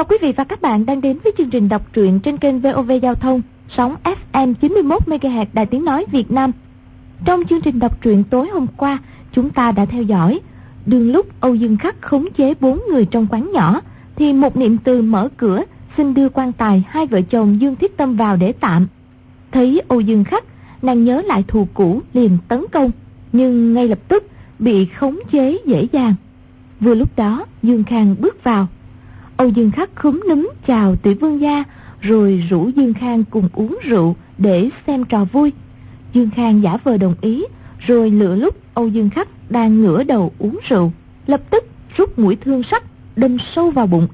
Chào quý vị và các bạn đang đến với chương trình đọc truyện trên kênh VOV Giao thông, sóng FM 91 MHz Đài Tiếng nói Việt Nam. Trong chương trình đọc truyện tối hôm qua, chúng ta đã theo dõi đương lúc Âu Dương Khắc khống chế 4 người trong quán nhỏ thì một niệm từ mở cửa xin đưa quan tài hai vợ chồng Dương Thiết Tâm vào để tạm. Thấy Âu Dương Khắc, nàng nhớ lại thù cũ liền tấn công, nhưng ngay lập tức bị khống chế dễ dàng. Vừa lúc đó Dương Khang bước vào. Âu Dương Khắc khúm núm chào Tiểu Vương gia, rồi rủ Dương Khang cùng uống rượu để xem trò vui. Dương Khang giả vờ đồng ý, rồi lựa lúc Âu Dương Khắc đang ngửa đầu uống rượu, lập tức rút mũi thương sắt đâm sâu vào bụng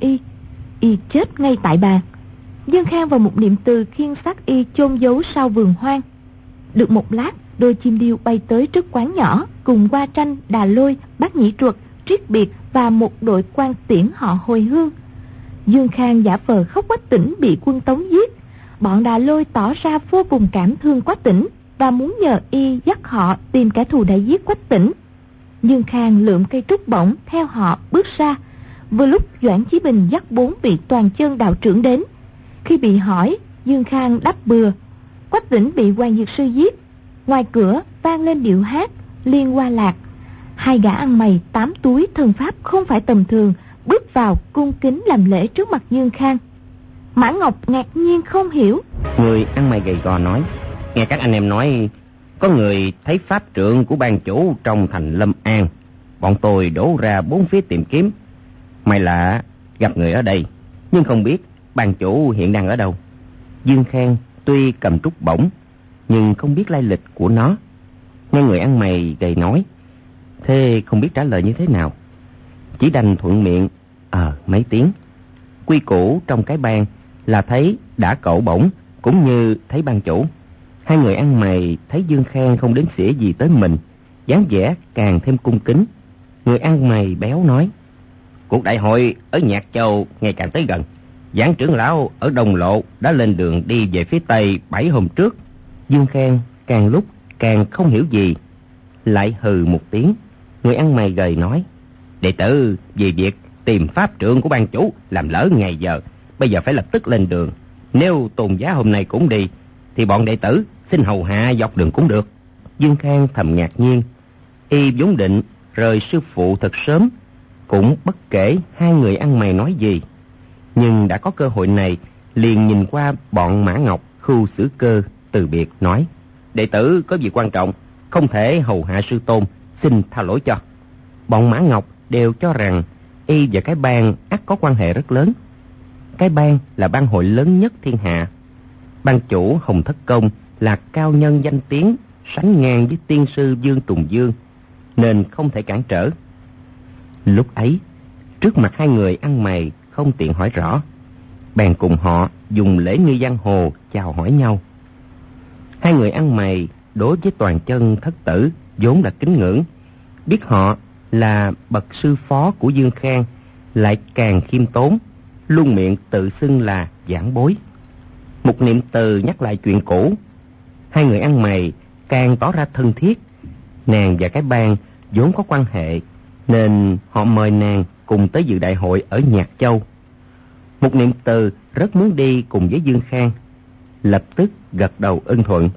y chết ngay tại bàn. Dương Khang và một niệm từ khiêng xác y chôn giấu sau vườn hoang. Được một lát, đôi chim điêu bay tới trước quán nhỏ cùng Hoa Tranh, Đà Lôi, Bác Nhĩ Truật, Triết Biệt và một đội quan tiễn họ hồi hương. Dương Khang giả vờ khóc Quách Tĩnh bị quân Tống giết. Bọn Đà Lôi tỏ ra vô cùng cảm thương Quách Tĩnh và muốn nhờ y dắt họ tìm kẻ thù đã giết Quách Tĩnh. Dương Khang lượm cây trúc bổng theo họ bước ra. Vừa lúc Doãn Chí Bình dắt 4 vị toàn chân đạo trưởng đến. Khi bị hỏi, Dương Khang đáp bừa. Quách Tĩnh bị Hoàng Dược Sư giết. Ngoài cửa vang lên điệu hát Liên Hoa Lạc. Hai gã ăn mày 8 túi thần pháp không phải tầm thường bước vào cung kính làm lễ trước mặt Dương Khang. Mã Ngọc ngạc nhiên không hiểu. Người ăn mày gầy gò nói: nghe các anh em nói có người thấy pháp trượng của ban chủ trong thành Lâm An. Bọn tôi đổ ra 4 phía tìm kiếm. May là gặp người ở đây, nhưng không biết ban chủ hiện đang ở đâu. Dương Khang tuy cầm trúc bổng nhưng không biết lai lịch của nó. Nghe người ăn mày gầy nói, thế không biết trả lời như thế nào, chỉ đành thuận miệng mấy tiếng. Quy củ trong cái bang là thấy đã cẩu bổng cũng như thấy ban chủ. Hai người ăn mày thấy Dương Khang không đến xỉa gì tới mình, dáng vẻ càng thêm cung kính. Người ăn mày béo nói: cuộc đại hội ở Nhạc Châu ngày càng tới gần. Giảng trưởng lão ở Đông Lộ đã lên đường đi về phía Tây 7 hôm trước. Dương Khang càng lúc càng không hiểu gì, lại hừ một tiếng. Người ăn mày gầy nói: đệ tử vì việc tìm pháp trượng của ban chủ làm lỡ ngày giờ, bây giờ phải lập tức lên đường. Nếu Tôn giá hôm nay cũng đi thì bọn đệ tử xin hầu hạ dọc đường cũng được. Dương Khang thầm ngạc nhiên. Y vốn định rời sư phụ thật sớm, cũng bất kể hai người ăn mày nói gì, nhưng đã có cơ hội này liền nhìn qua bọn Mã Ngọc, Khưu Sử Cơ từ biệt nói: đệ tử có việc quan trọng không thể hầu hạ sư tôn, xin tha lỗi cho. Bọn Mã Ngọc đều cho rằng y và cái bang ắt có quan hệ rất lớn. Cái bang là bang hội lớn nhất thiên hạ. Ban chủ Hồng Thất Công là cao nhân danh tiếng, sánh ngang với tiên sư Dương Trùng Dương, nên không thể cản trở. Lúc ấy, trước mặt hai người ăn mày không tiện hỏi rõ, bèn cùng họ dùng lễ nghi giang hồ chào hỏi nhau. Hai người ăn mày đối với toàn chân thất tử vốn là kính ngưỡng, biết họ là bậc sư phó của Dương Khang lại càng khiêm tốn, luôn miệng tự xưng là giảng bối. Một niệm từ nhắc lại chuyện cũ, hai người ăn mày càng tỏ ra thân thiết. Nàng và cái bang vốn có quan hệ nên họ mời nàng cùng tới dự đại hội ở Nhạc Châu. Một niệm từ rất muốn đi cùng với Dương Khang, lập tức gật đầu ưng thuận.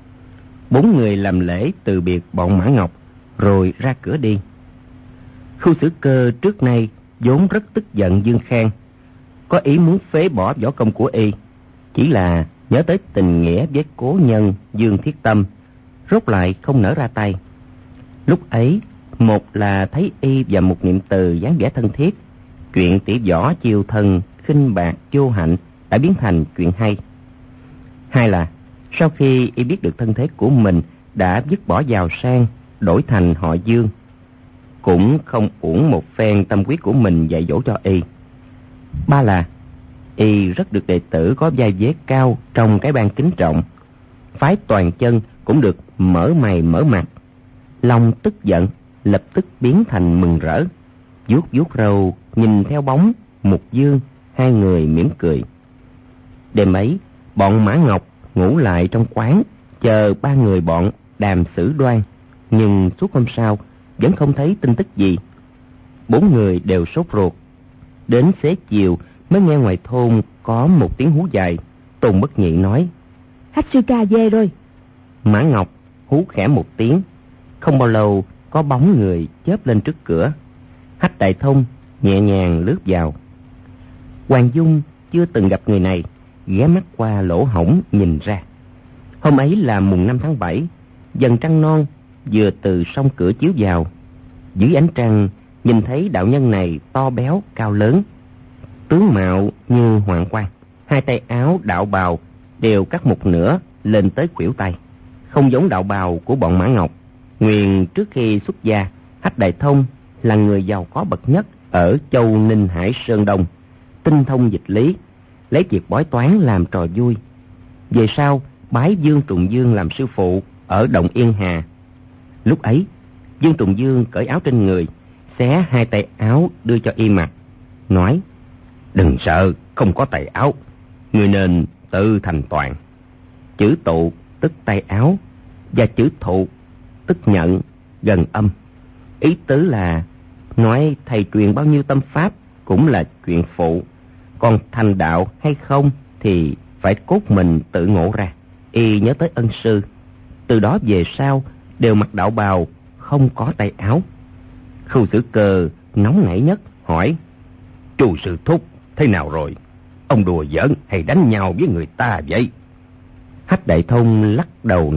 4 người làm lễ từ biệt bọn Mã Ngọc rồi ra cửa đi. Khưu Sử Cơ trước nay vốn rất tức giận Dương Khang, có ý muốn phế bỏ võ công của y, chỉ là nhớ tới tình nghĩa với cố nhân Dương Thiết Tâm, rốt lại không nỡ ra tay. Lúc ấy, một là thấy y và một niệm từ dáng vẻ thân thiết, chuyện tỷ võ chiêu thân khinh bạc vô hạnh đã biến thành chuyện hay. Hai là sau khi y biết được thân thế của mình đã dứt bỏ giàu sang, đổi thành họ Dương, cũng không uổng một phen tâm quyết của mình dạy dỗ cho y. Ba là y rất được đệ tử có vai vế cao trong cái bang kính trọng, phái toàn chân cũng được mở mày mở mặt. Lòng tức giận lập tức biến thành mừng rỡ, vuốt vuốt râu nhìn theo bóng Mục Dương, hai người mỉm cười. Đêm ấy, bọn Mã Ngọc ngủ lại trong quán chờ 3 người bọn đàm xử đoan, nhưng suốt hôm sau vẫn không thấy tin tức gì. 4 người đều sốt ruột. Đến xế chiều mới nghe ngoài thôn có một tiếng hú dài. Tôn Bất Nhị nói: Hách sư ca về rồi. Mã Ngọc hú khẽ một tiếng. Không bao lâu có bóng người chớp lên trước cửa. Hách Đại Thông nhẹ nhàng lướt vào. Hoàng Dung chưa từng gặp người này, ghé mắt qua lỗ hổng nhìn ra. Hôm ấy là mùng 5 tháng 7, dần trăng non vừa từ sông cửa chiếu vào. Dưới ánh trăng nhìn thấy đạo nhân này to béo cao lớn, tướng mạo như hoàng quan. Hai tay áo đạo bào đều cắt một nửa lên tới khuỷu tay, không giống đạo bào của bọn Mã Ngọc. Nguyên trước khi xuất gia, Hách Đại Thông là người giàu có bậc nhất ở châu Ninh Hải Sơn Đông, tinh thông dịch lý, lấy việc bói toán làm trò vui. Về sau bái Dương Trùng Dương làm sư phụ ở Động Yên Hà. Lúc ấy Dương Trùng Dương cởi áo trên người, xé hai tay áo đưa cho y mặc, nói: Đừng sợ, không có tay áo, người nên tự thành toàn. Chữ tụ tức tay áo, và chữ thụ tức nhận, gần âm. Ý tứ là nói thầy truyền bao nhiêu tâm pháp cũng là chuyện phụ, còn thành đạo hay không thì phải cốt mình tự ngộ ra. Y nhớ tới ân sư, từ đó về sau đều mặc đạo bào, không có tay áo. Khưu Sử Cơ nóng nảy nhất hỏi: Chu sư thúc thế nào rồi? Ông đùa giỡn hay đánh nhau với người ta vậy? Hách Đại Thông lắc đầu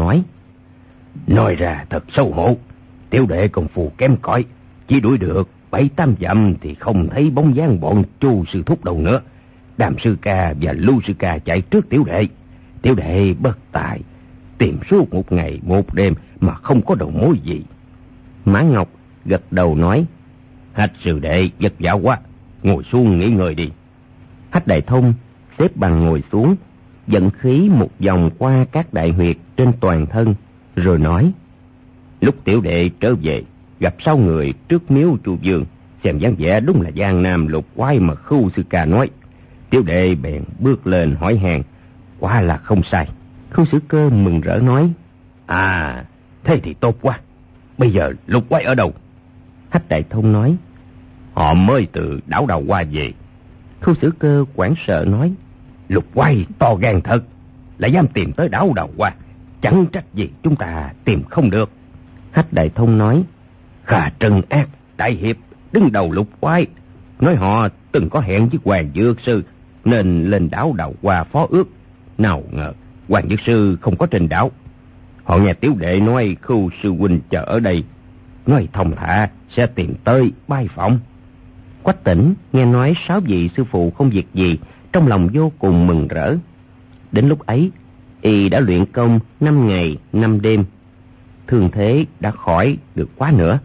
nói ra thật xấu hổ. Tiểu đệ công phu kém cỏi, chỉ đuổi được 7-8 dặm thì không thấy bóng dáng bọn Chu sư thúc đâu nữa. Đàm sư ca và Lưu sư ca chạy trước tiểu đệ. Tiểu đệ bất tài, tìm suốt một ngày một đêm mà không có đầu mối gì. Mã Ngọc gật đầu nói: Hách sư đệ vất vả quá, ngồi xuống nghỉ ngơi đi. Hách Đại Thông xếp bằng ngồi xuống, vận khí một vòng qua các đại huyệt trên toàn thân, rồi nói: Lúc tiểu đệ trở về, gặp 6 người trước miếu Chu Dương, xem dáng vẻ đúng là Giang Nam lục quái mà Khưu sư ca nói. Tiểu đệ bèn bước lên hỏi hàng, quả là không sai. Khưu Sử Cơ mừng rỡ nói: À, thế thì tốt quá. Bây giờ lục quái ở đâu? Hách Đại Thông nói: Họ mới từ đảo Đào Hoa về. Khưu Sử Cơ hoảng sợ nói: Lục quái to gan thật, lại dám tìm tới đảo Đào Hoa, chẳng trách gì chúng ta tìm không được. Hách Đại Thông nói: Khà Trần Ác đại hiệp đứng đầu lục quái, nói họ từng có hẹn với Hoàng Dược Sư nên lên đảo Đào Hoa phó ước. Nào ngờ Hoàng Dược Sư không có trên đảo. Họ nghe tiểu đệ nói Khưu sư huynh chờ ở đây, nói thông thả sẽ tìm tới bái phỏng. Quách Tỉnh nghe nói 6 vị sư phụ không việc gì, trong lòng vô cùng mừng rỡ. Đến lúc ấy y đã luyện công 5 ngày 5 đêm, thương thế đã khỏi được quá nữa.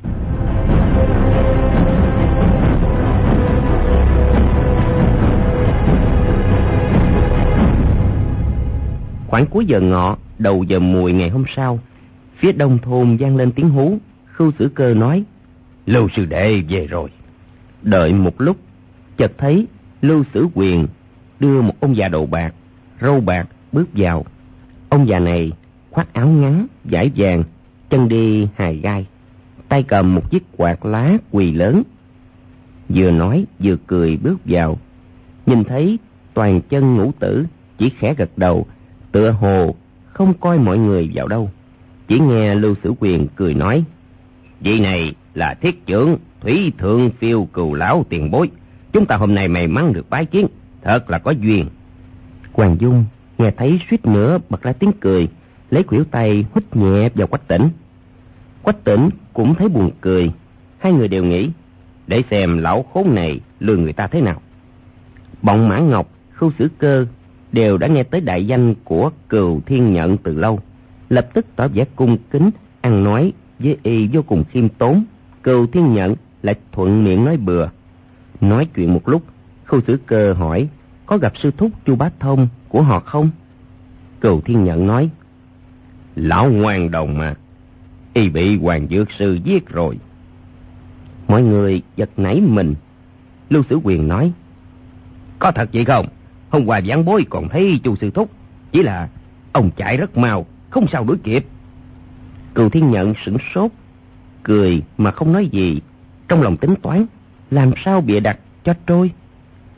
Khoảng cuối giờ ngọ, đầu giờ mùi ngày hôm sau, phía đông thôn vang lên tiếng hú. Khưu Sử Cơ nói: Lưu sư đệ về rồi. Đợi một lúc, chợt thấy Lưu Sử Quyền đưa một ông già đầu bạc, râu bạc bước vào. Ông già này khoác áo ngắn vải vàng, chân đi hài gai, tay cầm một chiếc quạt lá quỳ lớn, vừa nói vừa cười bước vào. Nhìn thấy toàn chân ngũ tử, chỉ khẽ gật đầu, tựa hồ không coi mọi người vào đâu. Chỉ nghe Lưu Sử Quyền cười nói: Vị này là thiết trưởng Thủy Thượng Phiêu Cừu lão tiền bối, chúng ta hôm nay may mắn được bái kiến, thật là có duyên. Hoàng Dung nghe thấy suýt nữa bật ra tiếng cười, lấy khuỷu tay huých nhẹ vào Quách Tỉnh. Quách Tỉnh cũng thấy buồn cười. Hai người đều nghĩ để xem lão khốn này lừa người ta thế nào. Bọn Mã Ngọc, Khưu Sử Cơ đều đã nghe tới đại danh của Cừu Thiên Nhận từ lâu, lập tức tỏ vẻ cung kính, ăn nói với y vô cùng khiêm tốn. Cừu Thiên Nhận lại thuận miệng nói bừa. Nói chuyện một lúc, Khưu Sử Cơ hỏi có gặp sư thúc Chu Bá Thông của họ không. Cừu Thiên Nhận nói: Lão ngoan đồng mà, y bị Hoàng Dược Sư giết rồi. Mọi người giật nảy mình. Lưu Sử Quyền nói: Có thật vậy không? Hôm qua giảng bối còn thấy Chu sư thúc, chỉ là ông chạy rất mau, không sao đuổi kịp. Cừu Thiên Nhận sửng sốt, cười mà không nói gì, trong lòng tính toán làm sao bịa đặt cho trôi.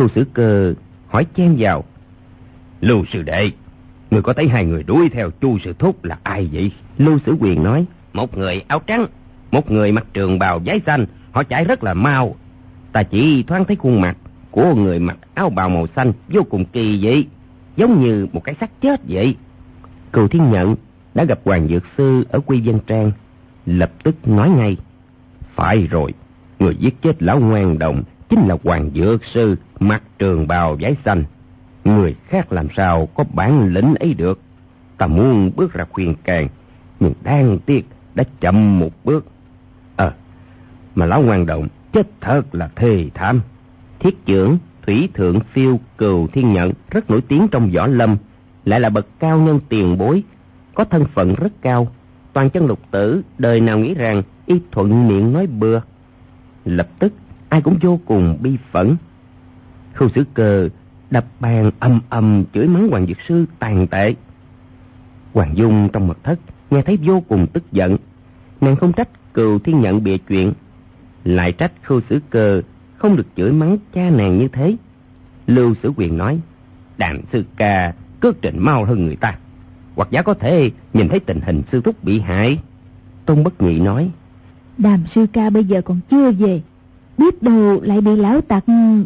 Khưu Sử Cơ hỏi chen vào: Lưu sư đệ, người có thấy hai người đuổi theo Chu Sư Thúc là ai vậy? Lưu Sử Quyền nói: Một người áo trắng, một người mặc trường bào váy xanh, họ chạy rất là mau. Ta chỉ thoáng thấy khuôn mặt của người mặc áo bào màu xanh vô cùng kỳ vậy, giống như một cái xác chết vậy. Cừu Thiên Nhận đã gặp Hoàng Dược Sư ở Quy Vân Trang, lập tức nói ngay: Phải rồi, người giết chết lão Ngoan Đồng chính là Hoàng Dược Sư mặc trường bào váy xanh. Người khác làm sao có bản lĩnh ấy được. Ta muốn bước ra khuyên can, nhưng đáng tiếc đã chậm một bước. Mà lão Ngoan Đồng chết thật là thê thảm. Thiết trưởng Thủy Thượng Phiêu Cừu Thiên Nhận rất nổi tiếng trong võ lâm, lại là bậc cao nhân tiền bối, có thân phận rất cao. Toàn chân lục tử đời nào nghĩ rằng y thuận miệng nói bừa. Lập tức ai cũng vô cùng bi phẫn. Khưu Sử Cơ đập bàn âm chửi mắng Hoàng Dược Sư tàn tệ. Hoàng Dung trong mật thất nghe thấy vô cùng tức giận. Nàng không trách Cừu Thiên Nhận bịa chuyện, lại trách Khưu Sử Cơ không được chửi mắng cha nàng như thế. Lưu Sử Quyền nói: Đàm sư ca cước trình mau hơn người ta, hoặc giả có thể nhìn thấy tình hình sư thúc bị hại. Tôn Bất Nhị nói: Đàm sư ca bây giờ còn chưa về, biết đâu lại bị lão tặc.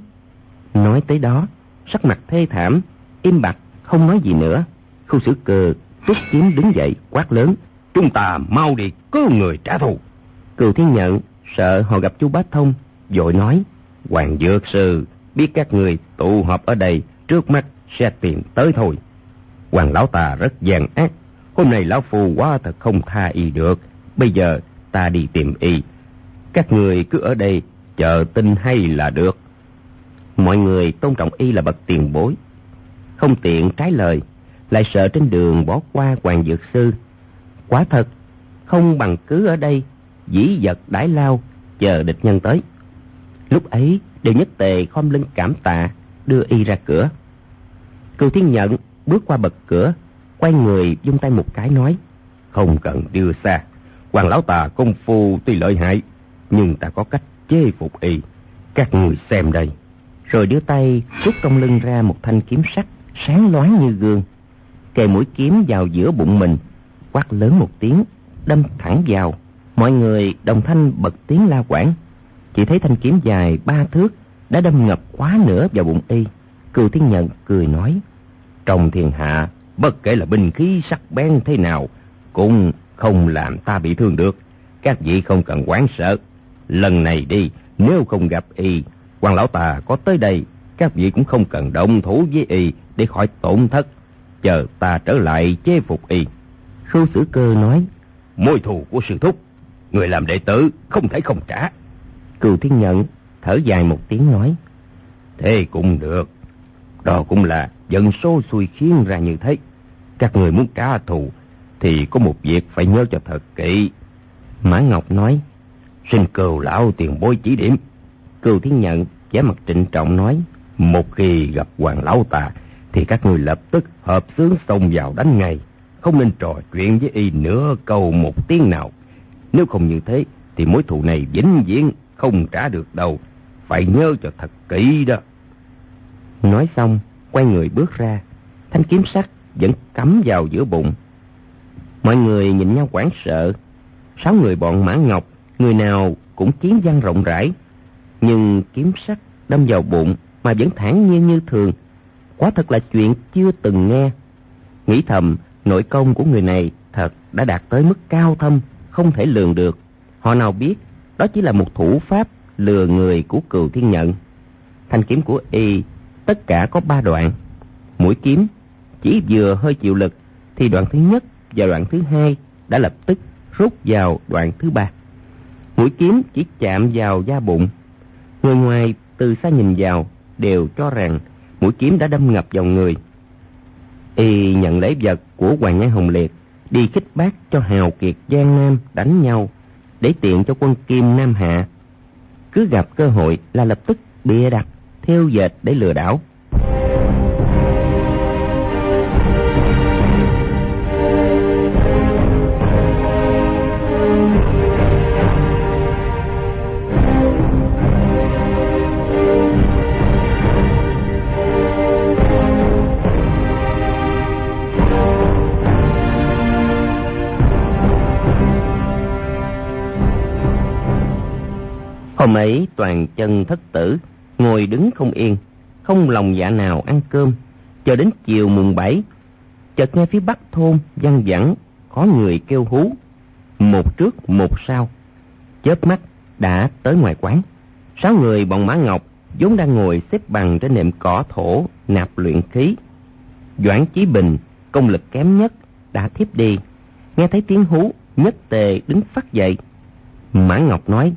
Nói tới đó, sắc mặt thê thảm, im bặt không nói gì nữa. Khưu Sử Cơ tuốt kiếm đứng dậy quát lớn: Chúng ta mau đi cứu người trả thù. Cừu Thiên Nhận sợ họ gặp Chu Bá Thông, vội nói: Hoàng Dược Sư biết các người tụ họp ở đây, trước mắt sẽ tìm tới thôi. Hoàng lão ta rất gian ác, hôm nay lão phu quá thật không tha y được. Bây giờ ta đi tìm y, các người cứ ở đây chờ tin hay là được. Mọi người tôn trọng y là bậc tiền bối, không tiện trái lời, lại sợ trên đường bỏ qua Hoàng Dược Sư. Quả thật không bằng cứ ở đây dĩ vật đãi lao, chờ địch nhân tới. Lúc ấy đều nhất tề khom lưng cảm tạ, đưa y ra cửa. Cừu Thiên Nhận bước qua bậc cửa, quay người vung tay một cái nói: Không cần đưa xa, Hoàng lão ta công phu tuy lợi hại, nhưng ta có cách chế phục y, các người xem đây. Rồi đưa tay rút trong lưng ra một thanh kiếm sắt sáng loáng như gương, kề mũi kiếm vào giữa bụng mình, quát lớn một tiếng, đâm thẳng vào. Mọi người đồng thanh bật tiếng la quảng. Chỉ thấy thanh kiếm dài 3 thước đã đâm ngập quá nửa vào bụng y. Cừu Thiên Nhận cười nói: Trong thiên hạ, bất kể là binh khí sắc bén thế nào cũng không làm ta bị thương được. Các vị không cần hoảng sợ. Lần này đi, nếu không gặp y, Hoàng lão ta có tới đây, các vị cũng không cần động thủ với y để khỏi tổn thất. Chờ ta trở lại chế phục y. Khưu Sử Cơ nói: Mối thù của sư thúc, người làm đệ tử không thể không trả. Cừu Thiên Nhận thở dài một tiếng nói: Thế cũng được, đó cũng là vận số xui khiến ra như thế. Các người muốn trả thù thì có một việc phải nhớ cho thật kỹ. Mã Ngọc nói: Xin Cừu lão tiền bối chỉ điểm. Cừu Thiên Nhận vẻ mặt trịnh trọng nói: Một khi gặp Hoàng lão ta thì các người lập tức hợp xướng xông vào đánh ngay, không nên trò chuyện với y nửa câu một tiếng nào. Nếu không như thế thì mối thù này vĩnh viễn không trả được đâu, phải nhớ cho thật kỹ đó. Nói xong quay người bước ra, thanh kiếm sắt vẫn cắm vào giữa bụng. Mọi người nhìn nhau hoảng sợ. 6 người bọn Mã Ngọc, người nào cũng chiến văn rộng rãi, nhưng kiếm sắt đâm vào bụng mà vẫn thản nhiên như thường, quả thật là chuyện chưa từng nghe. Nghĩ thầm, nội công của người này thật đã đạt tới mức cao thâm, không thể lường được. Họ nào biết đó chỉ là một thủ pháp lừa người của Cừu Thiên Nhận. Thanh kiếm của y tất cả có 3 đoạn. Mũi kiếm chỉ vừa hơi chịu lực thì đoạn thứ nhất và đoạn thứ hai đã lập tức rút vào đoạn thứ 3. Mũi kiếm chỉ chạm vào da bụng. Người ngoài từ xa nhìn vào đều cho rằng mũi kiếm đã đâm ngập vào người. Y nhận lấy vật của Hoàng Nhai Hồng Liệt, đi khích bác cho hào kiệt Giang Nam đánh nhau, để tiện cho quân Kim Nam Hạ. Cứ gặp cơ hội là lập tức bịa đặt, thêu dệt để lừa đảo. Hôm ấy Toàn Chân thất tử ngồi đứng không yên, không lòng dạ nào ăn cơm, chờ đến chiều mùng 7, chợt nghe phía bắc thôn văng vẳng có người kêu hú, một trước một sau, chớp mắt đã tới ngoài quán. 6 người bọn Mã Ngọc vốn đang ngồi xếp bằng trên nệm cỏ thổ nạp luyện khí. Doãn Chí Bình công lực kém nhất đã thiếp đi, nghe thấy tiếng hú nhất tề đứng phắt dậy. Mã Ngọc nói: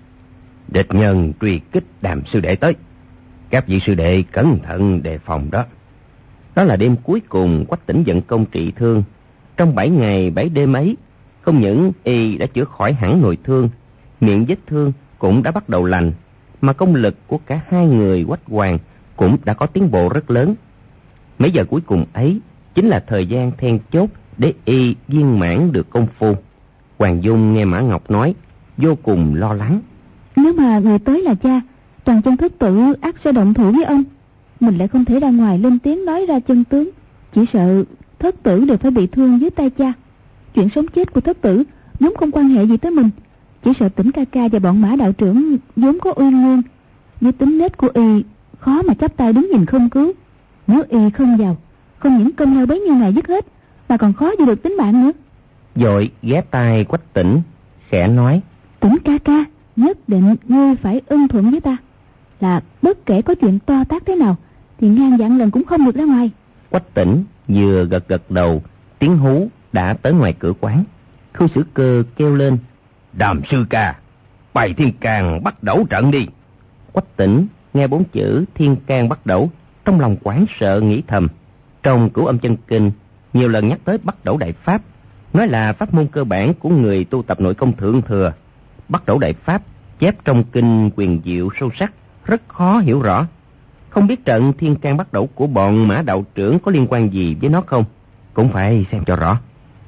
địch nhân truy kích Đàm sư đệ tới, các vị sư đệ cẩn thận đề phòng đó. Đó là đêm cuối cùng Quách Tĩnh vận công trị thương. Trong 7 ngày 7 đêm ấy, không những y đã chữa khỏi hẳn nội thương, miệng vết thương cũng đã bắt đầu lành, mà công lực của cả hai người Quách Hoàng cũng đã có tiến bộ rất lớn. Mấy giờ cuối cùng ấy chính là thời gian then chốt để y viên mãn được công phu. Hoàng Dung nghe Mã Ngọc nói, vô cùng lo lắng. Nếu mà người tới là cha, Toàn Chân thất tử ắt sẽ động thủ với ông. Mình lại không thể ra ngoài lên tiếng nói ra chân tướng, chỉ sợ thất tử đều phải bị thương dưới tay cha. Chuyện sống chết của thất tử vốn không quan hệ gì tới mình, chỉ sợ Tĩnh ca ca và bọn Mã đạo trưởng vốn có uyên lương, với tính nết của y khó mà chắp tay đứng nhìn không cứu. Nếu y không vào, không những công lao bấy nhiêu ngày dứt hết, mà còn khó giữ được tính mạng nữa. Vội ghé tai Quách Tĩnh khẽ nói: Tĩnh ca ca, nhất định ngươi phải ưng thuận với ta, là bất kể có chuyện to tát thế nào thì ngàn vạn lần cũng không được ra ngoài. Quách Tĩnh vừa gật gật đầu, tiếng hú đã tới ngoài cửa quán. Khưu Sử Cơ kêu lên: Đàm sư ca, bày thiên can bắt đẩu trận đi. Quách Tĩnh nghe 4 chữ thiên can bắt đẩu, trong lòng hoảng sợ nghĩ thầm. Trong Cửu Âm Chân Kinh nhiều lần nhắc tới bắt đẩu đại pháp, nói là pháp môn cơ bản của người tu tập nội công thượng thừa. Bắt đẩu đại pháp chép trong kinh quyền diệu sâu sắc, rất khó hiểu rõ. Không biết trận thiên can bắt đẩu của bọn Mã đạo trưởng có liên quan gì với nó không, cũng phải xem cho rõ.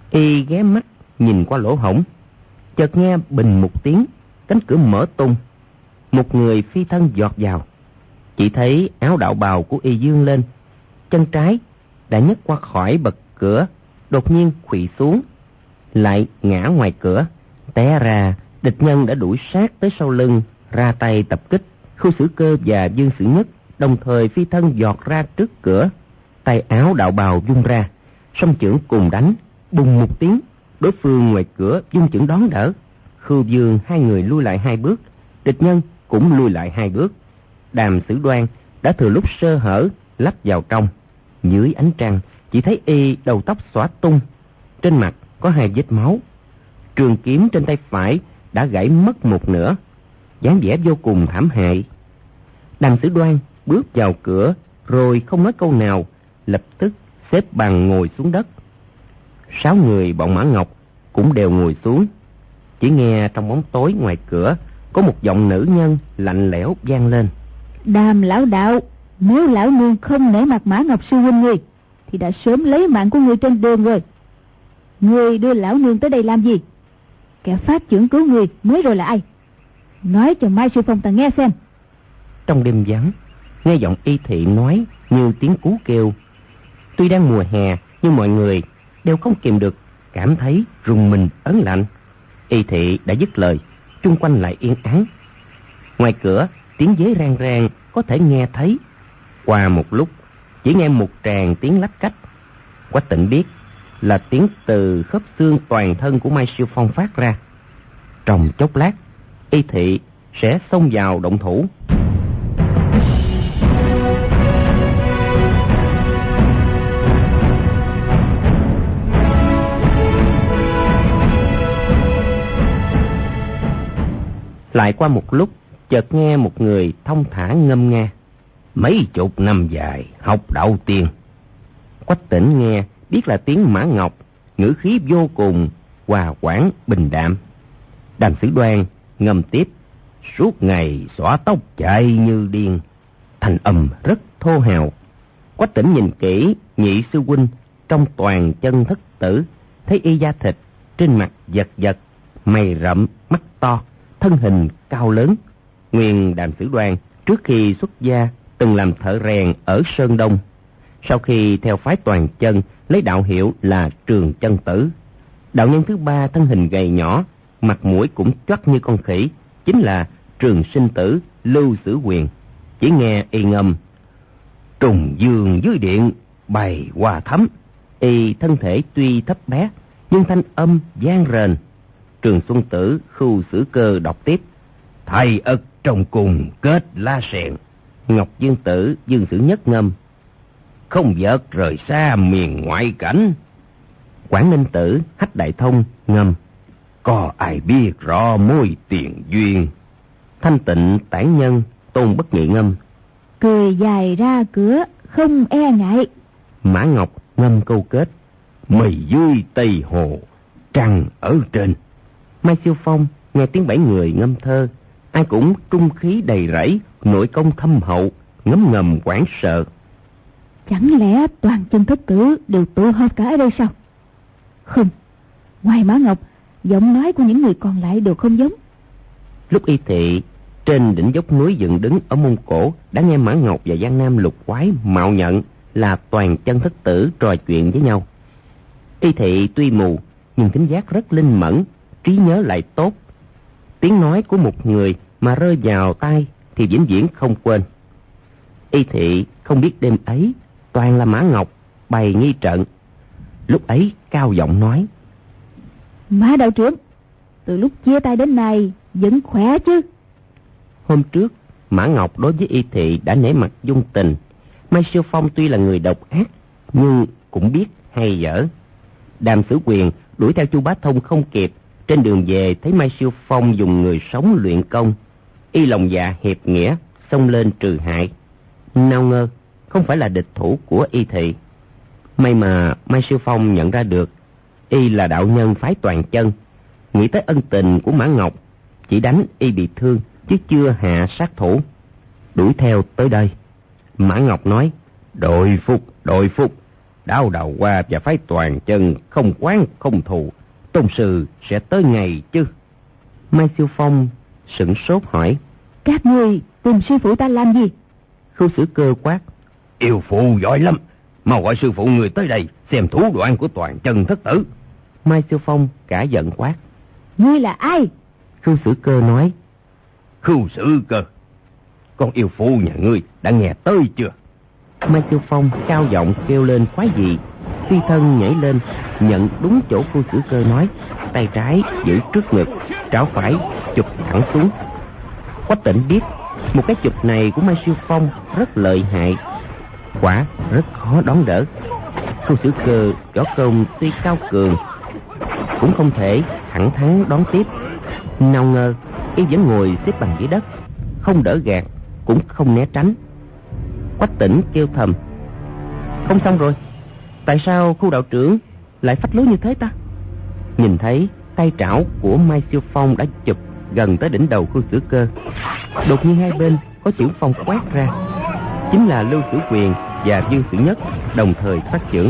Y ghé mắt nhìn qua lỗ hổng, chợt nghe bình một tiếng, cánh cửa mở tung, một người phi thân giọt vào. Chỉ thấy áo đạo bào của y dương lên, chân trái đã nhấc qua khỏi bậc cửa, đột nhiên khuỵu xuống, lại ngã ngoài cửa. Té ra địch nhân đã đuổi sát tới sau lưng, ra tay tập kích. Khưu Sử Cơ và Dương Sử Nhất đồng thời phi thân giọt ra trước cửa, tay áo đạo bào vung ra, song chưởng cùng đánh. Bùng một tiếng, đối phương ngoài cửa vung chưởng đón đỡ. Khưu Dương hai người lui lại 2 bước, địch nhân cũng lui lại 2 bước. Đàm Sử Đoan đã thừa lúc sơ hở lách vào trong. Dưới ánh trăng chỉ thấy y đầu tóc xõa tung, trên mặt có 2 vết máu, trường kiếm trên tay phải đã gãy mất một nửa, dáng vẻ vô cùng thảm hại. Đàm Sử Đoan bước vào cửa rồi không nói câu nào, lập tức xếp bằng ngồi xuống đất. 6 người bọn Mã Ngọc cũng đều ngồi xuống. Chỉ nghe trong bóng tối ngoài cửa có một giọng nữ nhân lạnh lẽo vang lên: Đàm lão đạo, nếu lão nương không nể mặt Mã Ngọc sư huynh ngươi thì đã sớm lấy mạng của ngươi trên đường rồi. Ngươi đưa lão nương tới đây làm gì? Kẻ phát chưởng cứu ngươi mới rồi là ai? Nói cho Mai Sư Phong ta nghe xem. Trong đêm vắng, nghe giọng Y Thị nói như tiếng cú kêu. Tuy đang mùa hè nhưng mọi người đều không kìm được cảm thấy rùng mình ớn lạnh. Y Thị đã dứt lời, chung quanh lại yên ắng. Ngoài cửa tiếng dế rang rang có thể nghe thấy. Qua một lúc chỉ nghe một tràng tiếng lách cách. Quách Tĩnh biết là tiếng từ khớp xương toàn thân của Mai Siêu Phong phát ra. Trong chốc lát Y Thị sẽ xông vào động thủ. Lại qua một lúc, chợt nghe một người thong thả ngâm nga: Mấy chục năm dài học đạo tiên. Quách Tĩnh nghe biết là tiếng Mã Ngọc, ngữ khí vô cùng hòa quảng bình đạm. Đàm Sử Đoan ngâm tiếp: Suốt ngày xõa tóc chạy như điên, thanh âm rất thô hào. Quách Tĩnh nhìn kỹ nhị sư huynh trong Toàn Chân thất tử, thấy y da thịt, trên mặt giật giật, mày rậm, mắt to, thân hình cao lớn. Nguyên Đàm Sử Đoan trước khi xuất gia từng làm thợ rèn ở Sơn Đông, sau khi theo phái Toàn Chân lấy đạo hiệu là Trường Chân Tử. Đạo nhân thứ ba thân hình gầy nhỏ, mặt mũi cũng choắt như con khỉ, chính là Trường Sinh Tử, Lưu Sử Quyền. Chỉ nghe y ngâm: trùng dương dưới điện, bày hoa thắm. Y thân thể tuy thấp bé, nhưng thanh âm vang rền. Trường Xuân Tử, Khưu Sử Cơ đọc tiếp: thầy ất trong cùng kết la sẹn. Ngọc Dương Tử, Dương Sử Nhất ngâm: không vợt rời xa miền ngoại cảnh. Quảng Ninh Tử, Hách Đại Thông ngâm: có ai biết rõ mối tiền duyên. Thanh Tịnh, Tản Nhân, Tôn Bất Nhị ngâm: cười dài ra cửa, không e ngại. Mã Ngọc ngâm câu kết: mây dưới Tây Hồ, trăng ở trên. Mai Siêu Phong nghe tiếng 7 người ngâm thơ, ai cũng trung khí đầy rẫy, nội công thâm hậu, ngấm ngầm hoảng sợ. Chẳng lẽ toàn chân thất tử đều tụ họp cả ở đây sao? Không, ngoài Mã Ngọc, giọng nói của những người còn lại đều không giống. Lúc Y Thị trên đỉnh dốc núi dựng đứng ở Mông Cổ đã nghe Mã Ngọc và Giang Nam Lục Quái mạo nhận là toàn chân thất tử trò chuyện với nhau. Y Thị tuy mù nhưng thính giác rất linh mẫn, trí nhớ lại tốt. Tiếng nói của một người mà rơi vào tai thì vĩnh viễn không quên. Y Thị không biết đêm ấy toàn là Mã Ngọc bày nghi trận. Lúc ấy cao giọng nói: Mã đạo trưởng, từ lúc chia tay đến nay vẫn khỏe chứ? Hôm trước Mã Ngọc đối với Y Thị đã nể mặt dung tình. Mai Siêu Phong tuy là người độc ác nhưng cũng biết hay dở. Đàm Sử Quyền đuổi theo Chu Bá Thông không kịp, trên đường về thấy Mai Siêu Phong dùng người sống luyện công, y lòng dạ hiệp nghĩa xông lên trừ hại. Nào ngờ không phải là địch thủ của Y Thị. May mà Mai Siêu Phong nhận ra được y là đạo nhân phái toàn chân, nghĩ tới ân tình của Mã Ngọc, chỉ đánh y bị thương chứ chưa hạ sát thủ. Đuổi theo tới đây, Mã Ngọc nói: đội phục, đao đầu qua và phái toàn chân không oán không thù, tôn sư sẽ tới ngày chứ? Mai Siêu Phong sửng sốt hỏi: các ngươi tìm sư phụ ta làm gì? Khưu Sử Cơ quát: yêu phụ giỏi lắm, mau gọi sư phụ người tới đây xem thủ đoạn của toàn chân thất tử. Mai Siêu Phong cả giận quát: ngươi là ai? Khưu Sử Cơ nói: Khưu Sử Cơ, con yêu phụ nhà ngươi đã nghe tới chưa? Mai Siêu Phong cao giọng kêu lên quái dị, phi thân nhảy lên nhận đúng chỗ Khưu Sử Cơ nói, tay trái giữ trước ngực, trảo phải chụp thẳng xuống. Quách Tĩnh biết một cái chụp này của Mai Siêu Phong rất lợi hại, quả rất khó đón đỡ. Khưu Sử Cơ võ công tuy cao cường cũng không thể thẳng thắn đón tiếp. Nào ngờ y vẫn ngồi xếp bằng dưới đất, không đỡ gạt cũng không né tránh. Quách Tĩnh kêu thầm: không xong rồi, tại sao Khưu đạo trưởng lại phách lối như thế ta? Nhìn thấy tay trảo của Mai Siêu Phong đã chụp gần tới đỉnh đầu Khưu Sử Cơ, đột nhiên hai bên có chữ phong quát ra, chính là Lưu Sử Quyền và Dương Sử Nhất đồng thời phát chưởng.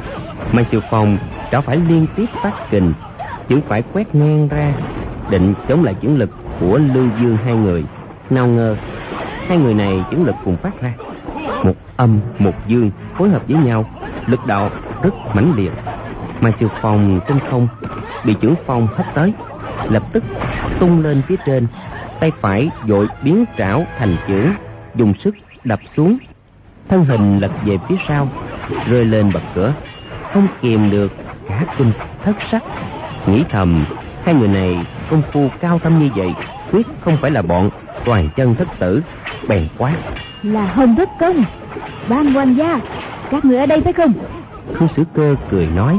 Mai Siêu Phong trảo phải liên tiếp phát kình, chưởng phải quét ngang ra định chống lại chưởng lực của Lưu Dương hai người. Nào ngờ hai người này chưởng lực cùng phát ra, một âm một dương phối hợp với nhau, lực đạo rất mãnh liệt. Mai Siêu Phong trên không bị chưởng phong hất tới, lập tức tung lên phía trên, tay phải vội biến trảo thành chưởng, dùng sức đập xuống, thân hình lật về phía sau, rơi lên bậc cửa, không kìm được cả kinh thất sắc, nghĩ thầm hai người này công phu cao thâm như vậy quyết không phải là bọn toàn chân thất tử. Bèn quát: là Hồng Thất Công, Ban Hoàng gia, các người ở đây phải không? Khưu Sử Cơ cười nói: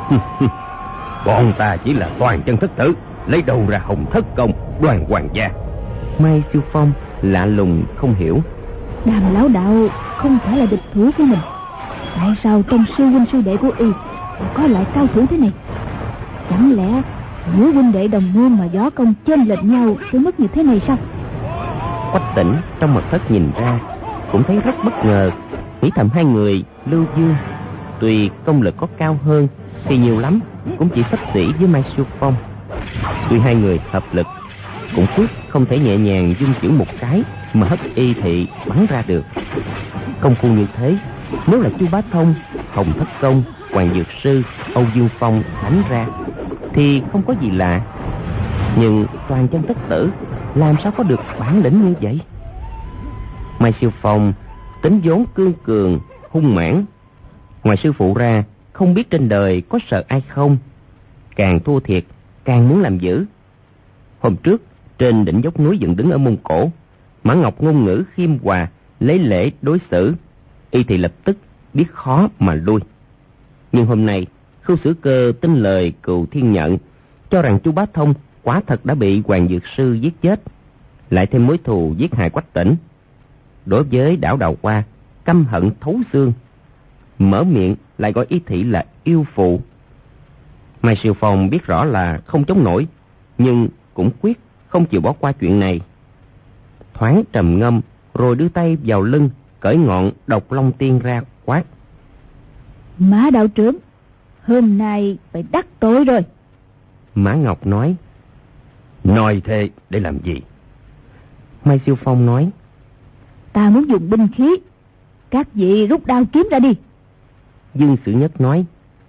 bọn ta chỉ là toàn chân thất tử, lấy đâu ra Hồng Thất Công, Đoàn Hoàng gia? Mai Siêu Phong lạ lùng không hiểu: Đàm lão đạo không phải là địch thủ của mình, tại sao trong sư huynh sư đệ của y có lại cao thủ thế này? Chẳng lẽ giữa huynh đệ đồng môn mà võ công chênh lệch nhau tới mức như thế này sao? Quách Tĩnh trong mật thất nhìn ra cũng thấy rất bất ngờ, nghĩ thầm hai người Lưu Dương tuy công lực có cao hơn thì nhiều lắm cũng chỉ xấp xỉ với Mai Siêu Phong. Tuy hai người hợp lực cũng quyết không thể nhẹ nhàng dung chưởng một cái mà hất Y Thị bắn ra được. Công phu như thế, nếu là Chu Bá Thông, Hồng Thất Công, Hoàng Dược Sư, Âu Dương Phong đánh ra thì không có gì lạ, nhưng toàn chân thất tử làm sao có được bản lĩnh như vậy? Mai Siêu Phong tính vốn cương cường, hung mãnh, ngoài sư phụ ra không biết trên đời có sợ ai không. Càng thua thiệt càng muốn làm dữ. Hôm trước trên đỉnh dốc núi dựng đứng ở Mông Cổ, Mã Ngọc ngôn ngữ khiêm hòa, lấy lễ đối xử, y thì lập tức biết khó mà lui. Nhưng hôm nay Khưu Sử Cơ tin lời Cừu Thiên Nhận, cho rằng Chu Bá Thông quả thật đã bị Hoàng Dược Sư giết chết, lại thêm mối thù giết hại Quách Tỉnh. Đối với Đảo Đào Hoa căm hận thấu xương, mở miệng lại gọi y thị là yêu phụ. Mai Siêu Phong biết rõ là không chống nổi, nhưng cũng quyết không chịu bỏ qua chuyện này. Thoáng trầm ngâm rồi đưa tay vào lưng, cởi ngọn Độc Long Tiên ra quát: Mã đạo trưởng, hôm nay phải đắc tội rồi. Mã Ngọc nói: Nói thế để làm gì? Mai Siêu Phong nói: Ta muốn dùng binh khí, các vị rút đao kiếm ra đi. Dương Sử Nhất nói: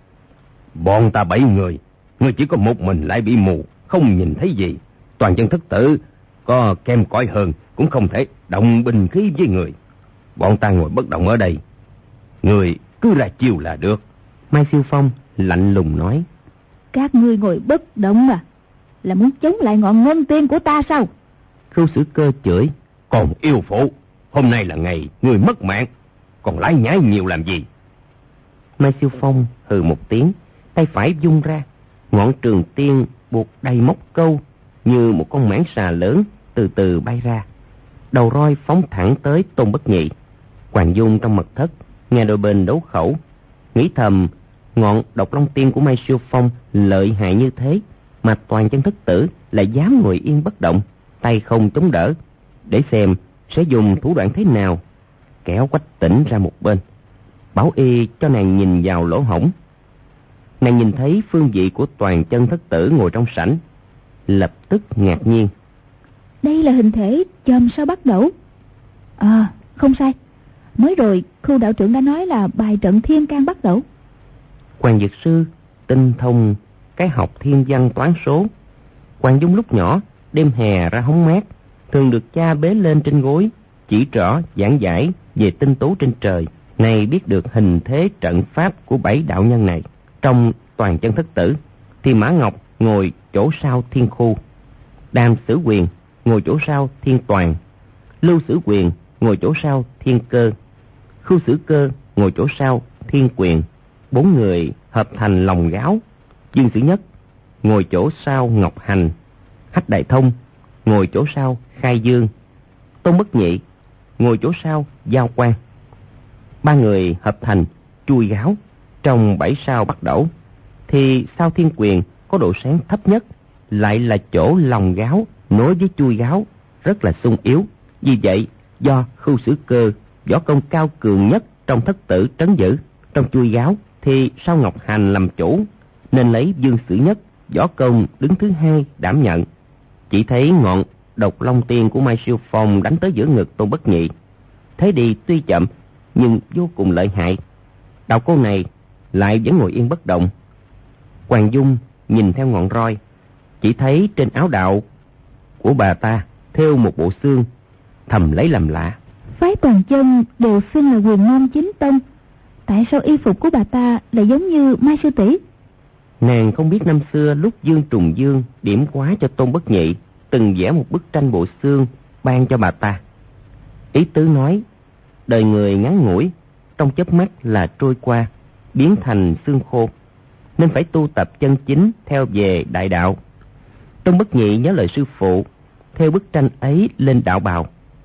Bọn ta 7 người, ngươi chỉ có một mình lại bị mù, không nhìn thấy gì. Toàn chân thất tử có kem cỏi hơn cũng không thể động binh khí với người. Bọn ta ngồi bất động ở đây, người cứ ra chiêu là được. Mai Siêu Phong lạnh lùng nói: Các ngươi ngồi bất động à, là muốn chống lại ngọn ngân tiên của ta sao? Khưu Sử Cơ chửi: Còn yêu phụ, hôm nay là ngày người mất mạng, còn lái nhái nhiều làm gì? Mai Siêu Phong hừ một tiếng, tay phải vung ra, ngọn trường tiên buộc đầy móc câu như một con mãng xà lớn từ từ bay ra. Đầu roi phóng thẳng tới Tôn Bất Nhị. Hoàng Dung trong mật thất nghe đôi bên đấu khẩu, nghĩ thầm ngọn Độc Long Tiên của Mai Siêu Phong lợi hại như thế mà Toàn chân thất tử lại dám ngồi yên bất động, tay không chống đỡ, để xem sẽ dùng thủ đoạn thế nào. Kéo Quách Tỉnh ra một bên, bảo y cho nàng nhìn vào lỗ hổng. Nàng nhìn thấy phương vị của Toàn chân thất tử ngồi trong sảnh, lập tức ngạc nhiên. Đây là hình thể chòm sao bắt đẩu. Không sai, mới rồi Khưu đạo trưởng đã nói là bài trận thiên can bắt đẩu. Hoàng Dược Sư tinh thông cái học thiên văn toán số. Hoàng Dung lúc nhỏ đêm hè ra hóng mát, thường được cha bế lên trên gối, chỉ rõ giảng giải về tinh tú trên trời. Nay biết được hình thế trận pháp của 7 đạo nhân này. Trong Toàn chân thất tử thì Mã Ngọc ngồi chỗ sau Thiên Khu, Đàm Sử Quyền ngồi chỗ sau Thiên Toàn, Lưu Sử Quyền ngồi chỗ sau Thiên Cơ, Khưu Sử Cơ ngồi chỗ sau Thiên Quyền. 4 người hợp thành lòng gáo. Dương Sử Nhất ngồi chỗ sau Ngọc Hành, Hách Đại Thông ngồi chỗ sau Khai Dương, Tôn Bất Nhị ngồi chỗ sau Giao Quan. 3 người hợp thành chui gáo. Trong 7 sao bắt đẩu thì sao Thiên Quyền có độ sáng thấp nhất, lại là chỗ lòng gáo nối với chui gáo rất là xung yếu. Vì vậy do Khưu Sử Cơ võ công cao cường nhất trong thất tử trấn giữ, trong chui gáo thì sao Ngọc Hành làm chủ, nên lấy Dương Sử Nhất võ công đứng thứ 2 đảm nhận. Chỉ thấy ngọn Độc Long Tiên của Mai Siêu Phong đánh tới giữa ngực Tôn Bất Nhị. Thế đi tuy chậm nhưng vô cùng lợi hại. Đạo cô này lại vẫn ngồi yên bất động. Hoàng Dung nhìn theo ngọn roi, chỉ thấy trên áo đạo của bà ta thêu một bộ xương, thầm lấy làm lạ. Phái Toàn chân đều xưng là Quyền Môn Chính Tông, tại sao y phục của bà ta lại giống như Mai sư tỷ? Nàng không biết năm xưa lúc Dương Trùng Dương điểm hóa cho Tôn Bất Nhị từng vẽ một bức tranh bộ xương ban cho bà ta. Ý tứ nói đời người ngắn ngủi, trong chớp mắt là trôi qua, biến thành xương khô, nên phải tu tập chân chính theo về đại đạo. Tôn Bất Nhị nhớ lời sư phụ, theo bức tranh ấy lên đạo bào.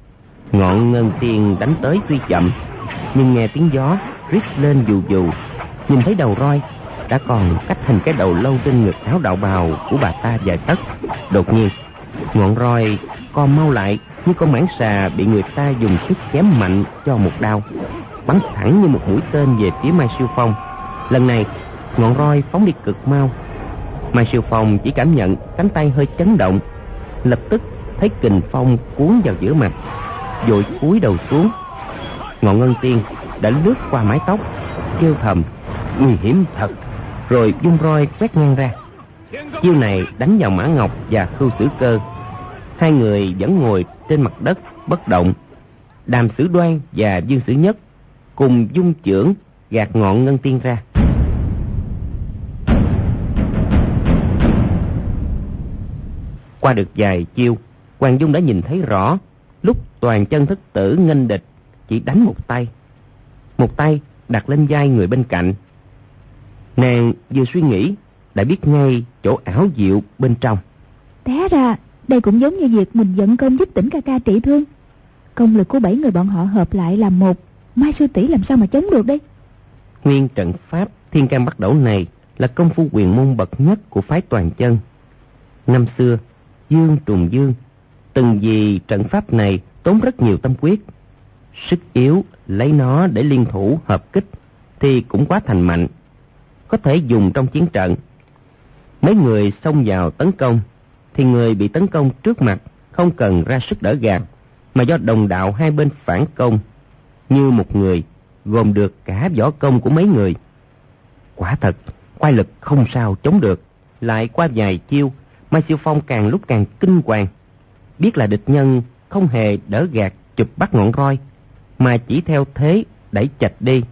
Ngọn ngân tiên đánh tới tuy chậm, nhưng nghe tiếng gió rít lên dù dù, nhìn thấy đầu roi đã còn cách thành cái đầu lâu trên ngực áo đạo bào của bà ta vài tấc. Đột nhiên ngọn roi co mau lại như con mãng xà bị người ta dùng sức chém mạnh cho một đao, bắn thẳng như một mũi tên về phía Mai Siêu Phong. Lần này ngọn roi phóng đi cực mau. Mai Siêu Phong chỉ cảm nhận cánh tay hơi chấn động, lập tức thấy kình phong cuốn vào giữa mặt, vội cúi đầu xuống. Ngọn ngân tiên đã lướt qua mái tóc, kêu thầm nguy hiểm thật, rồi vung roi quét ngang ra. Chiêu này đánh vào Mã Ngọc và Khưu Sử Cơ. Hai người vẫn ngồi trên mặt đất bất động. Đàm Sử Đoan và Dương Sử Nhất cùng dung chưởng gạt ngọn ngân tiên ra. Qua được vài chiêu, Hoàng Dung đã nhìn thấy rõ lúc toàn chân thất tử nghênh địch chỉ đánh một tay đặt lên vai người bên cạnh. Nàng vừa suy nghĩ đã biết ngay chỗ ảo diệu bên trong. Té ra đây cũng giống như việc mình dẫn công giúp Tỉnh ca ca trị thương. Công lực của 7 người bọn họ hợp lại làm một, Mai sư tỷ làm sao mà chống được đây? Nguyên trận pháp Thiên Can Bắt Đẩu này là công phu quyền môn bậc nhất của phái toàn chân. Năm xưa Dương Trùng Dương từng vì trận pháp này tốn rất nhiều tâm huyết. Sức yếu lấy nó để liên thủ hợp kích thì cũng quá thành mạnh, có thể dùng trong chiến trận. Mấy người xông vào tấn công thì người bị tấn công trước mặt không cần ra sức đỡ gạt, mà do đồng đạo hai bên phản công như một người, gồm được cả võ công của mấy người. Quả thật quái lực không sao chống được. Lại qua vài chiêu, Mai Siêu Phong càng lúc càng kinh hoàng, biết là địch nhân không hề đỡ gạt chụp bắt ngọn roi, mà chỉ theo thế đẩy chạch đi,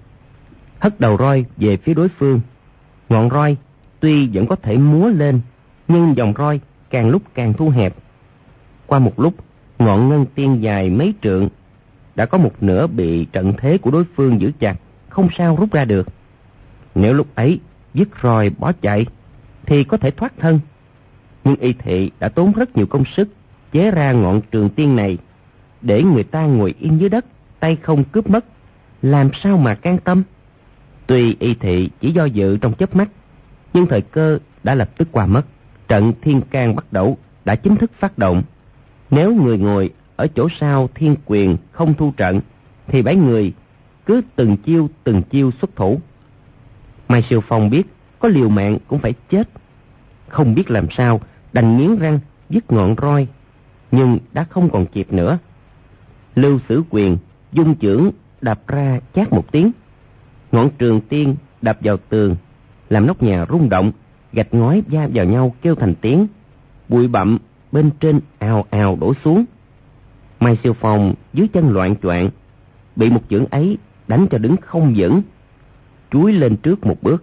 hất đầu roi về phía đối phương. Ngọn roi tuy vẫn có thể múa lên, nhưng dòng roi càng lúc càng thu hẹp. Qua một lúc, ngọn ngân tiên dài mấy trượng đã có một nửa bị trận thế của đối phương giữ chặt, không sao rút ra được. Nếu lúc ấy dứt roi bỏ chạy thì có thể thoát thân, nhưng Y Thị đã tốn rất nhiều công sức chế ra ngọn trường tiên này để người ta ngồi yên dưới đất, tay không cướp mất, làm sao mà can tâm. Tuy Y Thị chỉ do dự trong chớp mắt, nhưng thời cơ đã lập tức qua mất. Trận Thiên Can Bắt Đẩu đã chính thức phát động. Nếu người ngồi ở chỗ sau Thiên Quyền không thu trận thì 7 người cứ từng chiêu xuất thủ. Mai Siêu Phong biết có liều mạng cũng phải chết, không biết làm sao đành nghiến răng dứt ngọn roi, nhưng đã không còn kịp nữa. Lưu Sử Quyền dung chưởng đạp ra chát một tiếng, ngọn trường tiên đập vào tường làm nóc nhà rung động, gạch ngói va vào nhau kêu thành tiếng, bụi bặm bên trên ào ào đổ xuống. Mai Siêu Phong dưới chân loạng choạng, bị một chưởng ấy đánh cho đứng không vững, chúi lên trước một bước.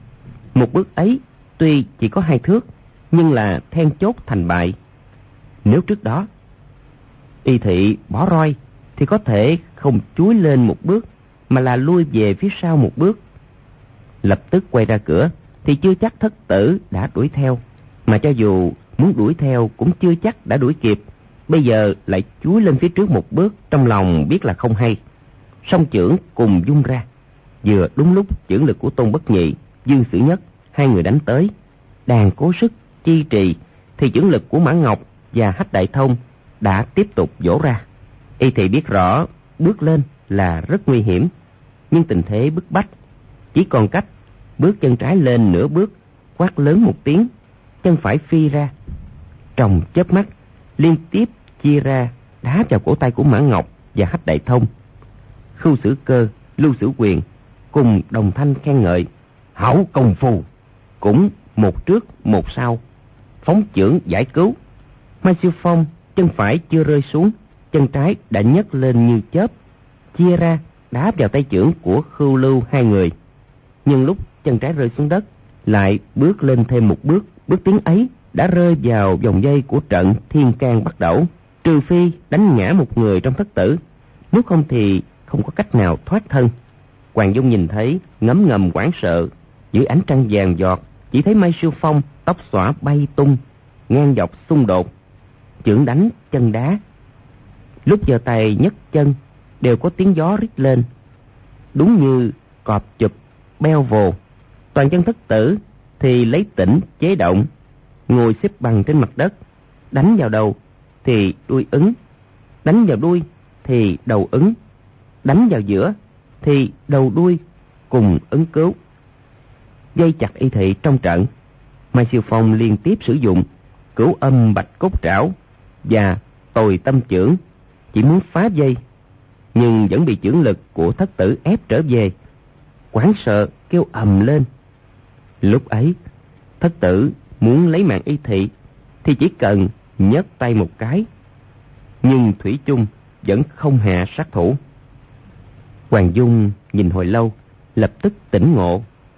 Một bước ấy tuy chỉ có 2 thước, nhưng là then chốt thành bại. Nếu trước đó Y Thị bỏ roi thì có thể không chúi lên một bước, mà là lui về phía sau một bước. Lập tức quay ra cửa thì chưa chắc thất tử đã đuổi theo, mà cho dù muốn đuổi theo cũng chưa chắc đã đuổi kịp. Bây giờ lại chúi lên phía trước một bước, trong lòng biết là không hay. Song chưởng cùng dung ra, vừa đúng lúc chưởng lực của Tôn Bất Nhị, Dương Sử Nhất hai người đánh tới. Đàn cố sức chi trì thì chưởng lực của Mã Ngọc và Hách Đại Thông đã tiếp tục vỗ ra. Y Thị biết rõ bước lên là rất nguy hiểm, nhưng tình thế bức bách, chỉ còn cách bước chân trái lên nửa bước, quát lớn một tiếng, chân phải phi ra. Trong chớp mắt liên tiếp chia ra đá vào cổ tay của Mã Ngọc và Hách Đại Thông. Khưu Sử Cơ, Lưu Sử Quyền cùng đồng thanh khen ngợi: hảo công phu. Cũng một trước một sau phóng chưởng giải cứu. Mai Siêu Phong chân phải chưa rơi xuống, chân trái đã nhấc lên như chớp, chia ra đá vào tay chưởng của Khưu Lưu hai người. Nhưng lúc chân trái rơi xuống đất, lại bước lên thêm một bước. Bước tiến ấy đã rơi vào vòng dây của trận Thiên Can Bắt Đẩu. Trừ phi đánh ngã một người trong thất tử, nếu không thì không có cách nào thoát thân. Hoàng Dung nhìn thấy ngấm ngầm hoảng sợ. Dưới ánh trăng vàng giọt, chỉ thấy Mai Siêu Phong tóc xõa bay tung, ngang dọc xung đột, chưởng đánh chân đá. Lúc giơ tay nhấc chân đều có tiếng gió rít lên, đúng như cọp chụp beo vồ. Toàn chân thất tử thì lấy tĩnh chế động, ngồi xếp bằng trên mặt đất, đánh vào đầu thì đuôi ứng, đánh vào đuôi thì đầu ứng, đánh vào giữa thì đầu đuôi cùng ứng cứu. Dây chặt Y Thị trong trận, Mai Siêu Phong liên tiếp sử dụng Cửu Âm Bạch Cốt Trảo và Tồi Tâm Chưởng, chỉ muốn phá dây, nhưng vẫn bị chưởng lực của thất tử ép trở về. Hoảng sợ kêu ầm lên. Lúc ấy thất tử muốn lấy mạng Y Thị thì chỉ cần nhấc tay một cái, nhưng thủy chung vẫn không hạ sát thủ. Hoàng Dung nhìn hồi lâu, lập tức tỉnh ngộ.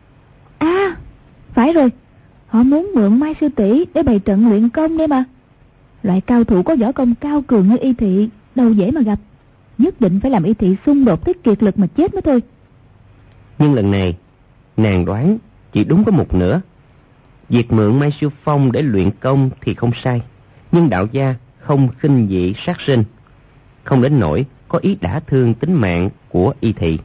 À, phải rồi, họ muốn mượn Mai sư tỷ để bày trận luyện công đây mà. Loại cao thủ có võ công cao cường như Y Thị đâu dễ mà gặp, nhất định phải làm Y Thị xung đột tới kiệt lực mà chết mới thôi. Nhưng lần này nàng đoán chỉ đúng có một nửa. Việc mượn Mai Siêu Phong để luyện công thì không sai, nhưng đạo gia không khinh dị sát sinh, không đến nỗi có ý đả thương tính mạng của Y Thị.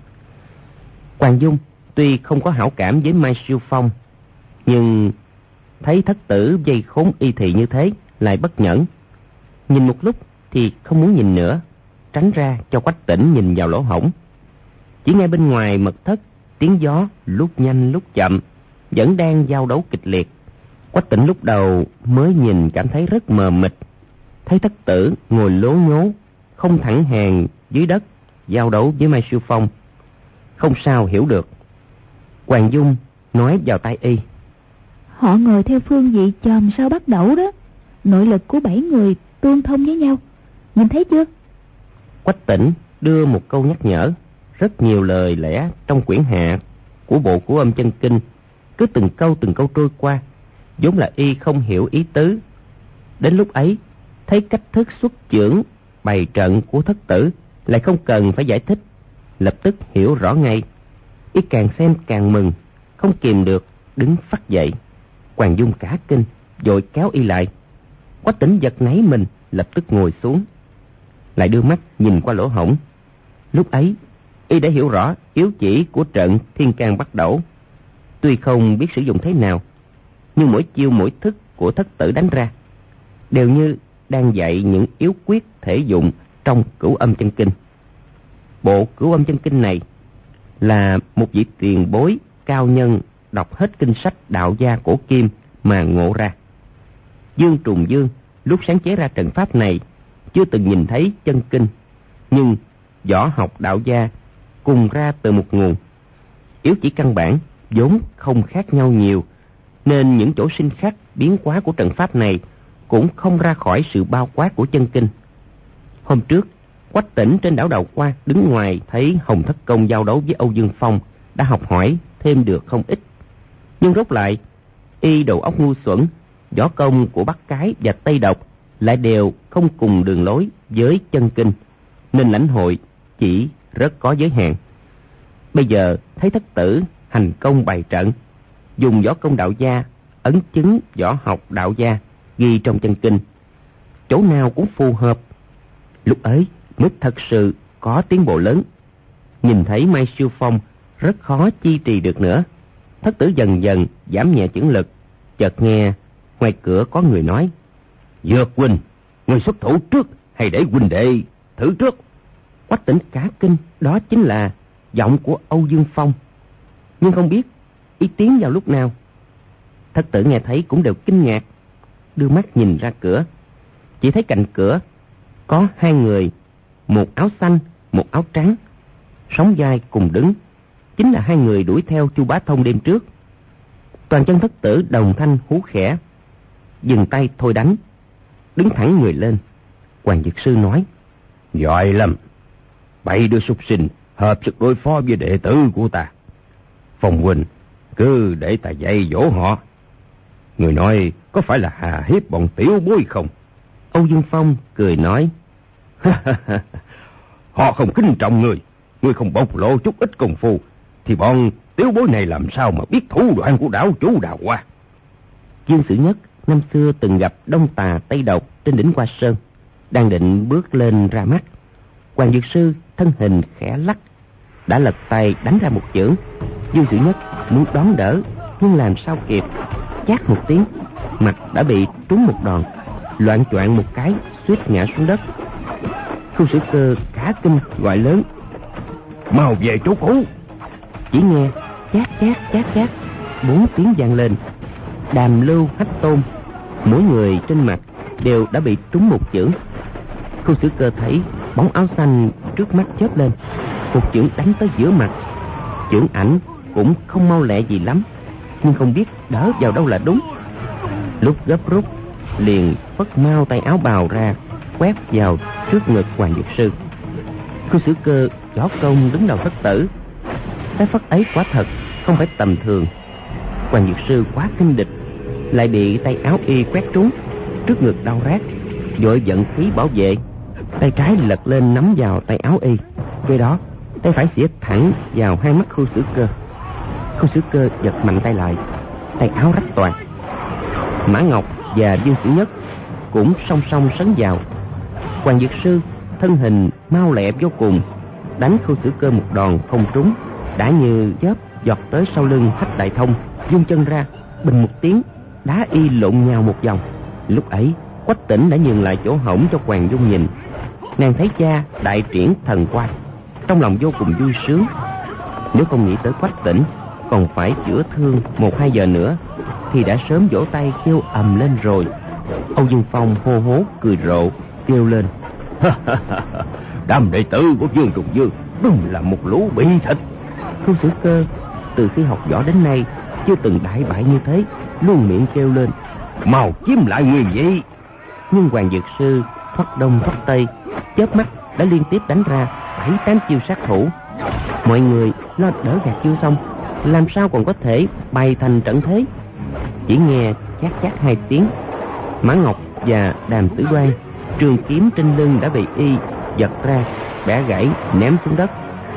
Hoàng Dung tuy không có hảo cảm với Mai Siêu Phong, nhưng thấy thất tử dây khốn Y Thị như thế lại bất nhẫn. Nhìn một lúc thì không muốn nhìn nữa, tránh ra cho Quách Tĩnh nhìn vào lỗ hổng. Chỉ nghe bên ngoài mật thất tiếng gió lúc nhanh lúc chậm, vẫn đang giao đấu kịch liệt. Quách Tĩnh lúc đầu mới nhìn cảm thấy rất mờ mịt, thấy thất tử ngồi lố nhố không thẳng hàng dưới đất giao đấu với Mai Siêu Phong, không sao hiểu được. Hoàng Dung nói vào tai y: Họ ngồi theo phương vị chòm sao bắt đẩu đó, nội lực của 7 người tương thông với nhau, nhìn thấy chưa? Quách Tĩnh đưa một câu nhắc nhở. Rất nhiều lời lẽ trong quyển hạ của bộ Cửu Âm Chân Kinh, cứ từng câu trôi qua, vốn là y không hiểu ý tứ. Đến lúc ấy thấy cách thức xuất chưởng bày trận của thất tử lại không cần phải giải thích, lập tức hiểu rõ ngay. Y càng xem càng mừng, không kìm được đứng phắt dậy. Hoàng Dung cả kinh, vội kéo y lại. Quách Tĩnh giật nảy mình, lập tức ngồi xuống, lại đưa mắt nhìn qua lỗ hổng. Lúc ấy y đã hiểu rõ yếu chỉ của trận Thiên Can Bắt Đẩu. Tuy không biết sử dụng thế nào, nhưng mỗi chiêu mỗi thức của thất tử đánh ra đều như đang dạy những yếu quyết thể dụng trong Cửu Âm Chân Kinh. Bộ Cửu Âm Chân Kinh này là một vị tiền bối cao nhân đọc hết kinh sách đạo gia cổ kim mà ngộ ra. Dương Trùng Dương lúc sáng chế ra trận pháp này chưa từng nhìn thấy chân kinh, nhưng võ học đạo gia cùng ra từ một nguồn. Yếu chỉ căn bản vốn không khác nhau nhiều, nên những chỗ sinh khác biến hóa của trận pháp này cũng không ra khỏi sự bao quát của chân kinh. Hôm trước Quách Tĩnh trên đảo Đào Hoa đứng ngoài thấy Hồng Thất Công giao đấu với Âu Dương Phong, đã học hỏi thêm được không ít. Nhưng rốt lại y đầu óc ngu xuẩn, võ công của Bắc Cái và Tây Độc lại đều không cùng đường lối với chân kinh, nên lãnh hội chỉ rất có giới hạn. Bây giờ thấy thất tử hành công bày trận, dùng võ công đạo gia ấn chứng võ học đạo gia ghi trong chân kinh, chỗ nào cũng phù hợp. Lúc ấy mới thật sự có tiến bộ lớn. Nhìn thấy Mai Siêu Phong rất khó chi trì được nữa. Thất tử dần dần giảm nhẹ chưởng lực. Chợt nghe ngoài cửa có người nói: Dược huynh, người xuất thủ trước hay để huynh đệ thử trước? Quách Tĩnh cả kinh, đó chính là giọng của Âu Dương Phong, nhưng không biết ý tiến vào lúc nào. Thất tử nghe thấy cũng đều kinh ngạc, đưa mắt nhìn ra cửa, chỉ thấy cạnh cửa có 2 người, một áo xanh, một áo trắng, sóng vai cùng đứng, chính là 2 người đuổi theo Chu Bá Thông đêm trước. Toàn chân thất tử đồng thanh hú khẽ, dừng tay thôi đánh, đứng thẳng người lên. Hoàng Dược Sư nói: Giỏi lắm, 7 đứa súc sinh hợp sức đối phó với đệ tử của ta. Phong huynh cứ để ta dạy dỗ họ. Người nói có phải là hà hiếp bọn tiểu bối không? Âu Dương Phong cười nói: Họ không kính trọng người không bộc lộ chút ít công phu thì bọn tiểu bối này làm sao mà biết thủ đoạn của đảo chủ Đào Hoa. Dương Sử Nhất năm xưa từng gặp Đông Tà Tây Độc trên đỉnh Hoa Sơn, đang định bước lên ra mắt. Hoàng Dược Sư thân hình khẽ lắc, đã lật tay đánh ra một chưởng. Dương Sử Nhất muốn đón đỡ, nhưng làm sao kịp, chát một tiếng, mặt đã bị trúng một đòn, loạng choạng một cái, suýt ngã xuống đất. Khu Sử Cơ cả kinh gọi lớn: Mau về chỗ cũ! Chỉ nghe chát chát chát chát 4 tiếng vang lên. Đàm Lưu, Hách Tôn, mỗi người trên mặt đều đã bị trúng một chưởng. Khu Sử Cơ thấy bóng áo xanh trước mắt chớp lên, một chưởng đánh tới giữa mặt. Chưởng ảnh cũng không mau lẹ gì lắm, nhưng không biết đỡ vào đâu là đúng. Lúc gấp rút liền phất mau tay áo bào ra, quét vào trước ngực Hoàng Dược Sư. Khu Sử Cơ võ công đứng đầu thất tử, cái phất ấy quả thật không phải tầm thường. Hoàng Dược Sư quá kinh địch, lại bị tay áo y quét trúng, trước ngực đau rát, vội vận khí bảo vệ, tay trái lật lên nắm vào tay áo y, kế đó tay phải xỉa thẳng vào hai mắt Khu Sử Cơ. Khu Sử Cơ giật mạnh tay lại, tay áo rách toạc. Mã Ngọc và Dương Sử Nhất cũng song song sấn vào. Hoàng Dược Sư thân hình mau lẹ vô cùng, đánh Khu Sử Cơ một đòn không trúng, đã như chớp giọt tới sau lưng Hách Đại Thông, vung chân ra, bình một tiếng, đá y lộn nhào một vòng. Lúc ấy Quách Tĩnh đã nhường lại chỗ hổng cho Hoàng Dung nhìn. Nàng thấy cha đại triển thần quang, trong lòng vô cùng vui sướng. Nếu không nghĩ tới Quách Tĩnh còn phải chữa thương 1-2 giờ nữa, thì đã sớm vỗ tay kêu ầm lên rồi. Âu Dương Phong hô hố cười rộ, kêu lên: đám đệ tử của Dương Trùng Dương đúng là một lũ bị thịt. Khu Sử Cơ từ khi học võ đến nay chưa từng đại bại như thế, luôn miệng kêu lên: mau chiếm lại nguyên vị. Nhưng Hoàng Dược Sư thoát đông thoát tây, chớp mắt đã liên tiếp đánh ra 7-8 chiêu sát thủ. Mọi người lo đỡ gạt chiêu xong, làm sao còn có thể bày thành trận thế. Chỉ nghe chát chát 2 tiếng, Mã Ngọc và Đàm Tử Đoan trường kiếm trên lưng đã bị y giật ra, bẻ gãy ném xuống đất.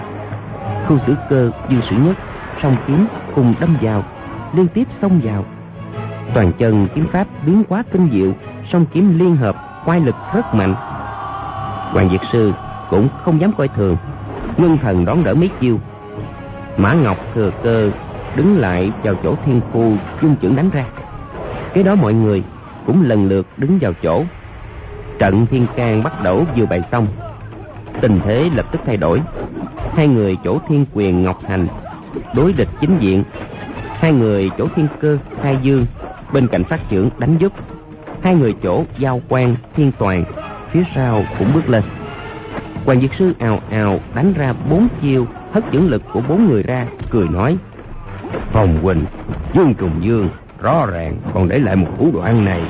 Khu Sử Cơ, Dương Sử Nhất song kiếm cùng đâm vào, liên tiếp xông vào. Toàn chân kiếm pháp biến hóa tinh diệu, song kiếm liên hợp, quay lực rất mạnh. Hoàng Dược Sư cũng không dám coi thường, ngưng thần đón đỡ mấy chiêu. Mã Ngọc thừa cơ đứng lại vào chỗ thiên khu, dung chưởng đánh ra. Cái đó mọi người cũng lần lượt đứng vào chỗ. Trận thiên can bắt đầu vừa bày xong, tình thế lập tức thay đổi. Hai người chỗ thiên quyền Ngọc Hành đối địch chính diện, hai người chỗ thiên cơ Khai Dương bên cạnh phát trưởng đánh giúp, hai người chỗ Giao Quan Thiên Toàn phía sau cũng bước lên. Hoàng Dược Sư ào ào đánh ra 4 chiêu, hất chưởng lực của 4 người ra, cười nói: Phong huynh, Dương Trùng Dương rõ ràng còn để lại một thủ đoạn này.